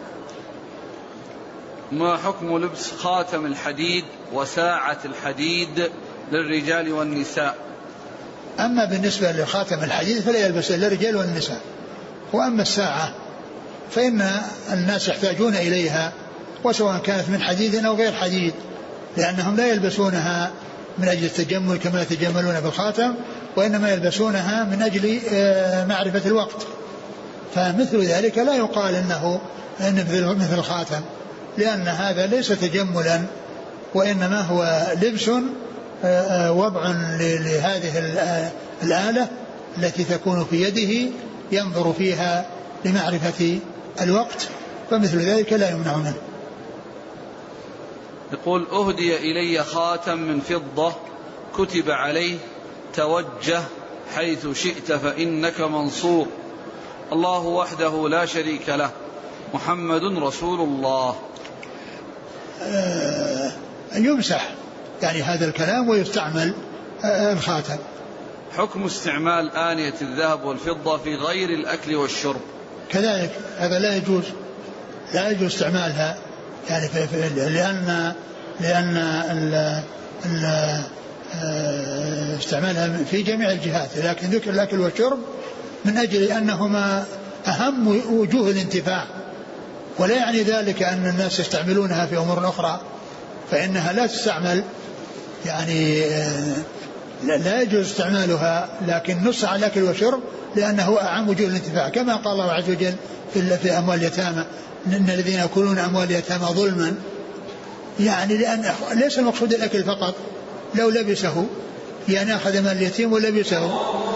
ما حكم لبس خاتم الحديد وساعة الحديد للرجال والنساء؟ أما بالنسبة لخاتم الحديد فلا يلبس إلا الرجال والنساء، وأما الساعة فإن الناس يحتاجون إليها وسواء كانت من حديد أو غير حديد، لأنهم لا يلبسونها من أجل التجمل كما يتجملون بالخاتم، وإنما يلبسونها من أجل معرفة الوقت، فمثل ذلك لا يقال إنه مثل الخاتم، لأن هذا ليس تجملا وإنما هو لبس وضع لهذه الآلة التي تكون في يده ينظر فيها لمعرفة الوقت، فمثل ذلك لا يمنع منه. يقول أهدي إلي خاتم من فضة كتب عليه توجه حيث شئت فإنك منصور. الله وحده لا شريك له، محمد رسول الله. يمسح يعني هذا الكلام ويستعمل الخاتم. حكم استعمال آنية الذهب والفضة في غير الأكل والشرب. كذلك هذا لا يجوز استعمالها، يعني لأن استعمالها في جميع الجهات، لكن ذكر الأكل والشرب من أجل أنهما أهم وجوه الانتفاع، ولا يعني ذلك أن الناس يستعملونها في أمور أخرى فإنها لا تستعمل، يعني لا يجوز استعمالها، لكن نص على الأكل والشرب لأنه أعم وجوه الانتفاع، كما قال الله عز وجل في أموال اليتامى إن الذين يأكلون أموال اليتامى ظلما، يعني لأن ليس المقصود الأكل فقط، لو لبسه يعني أخذ مال اليتيم ولبسه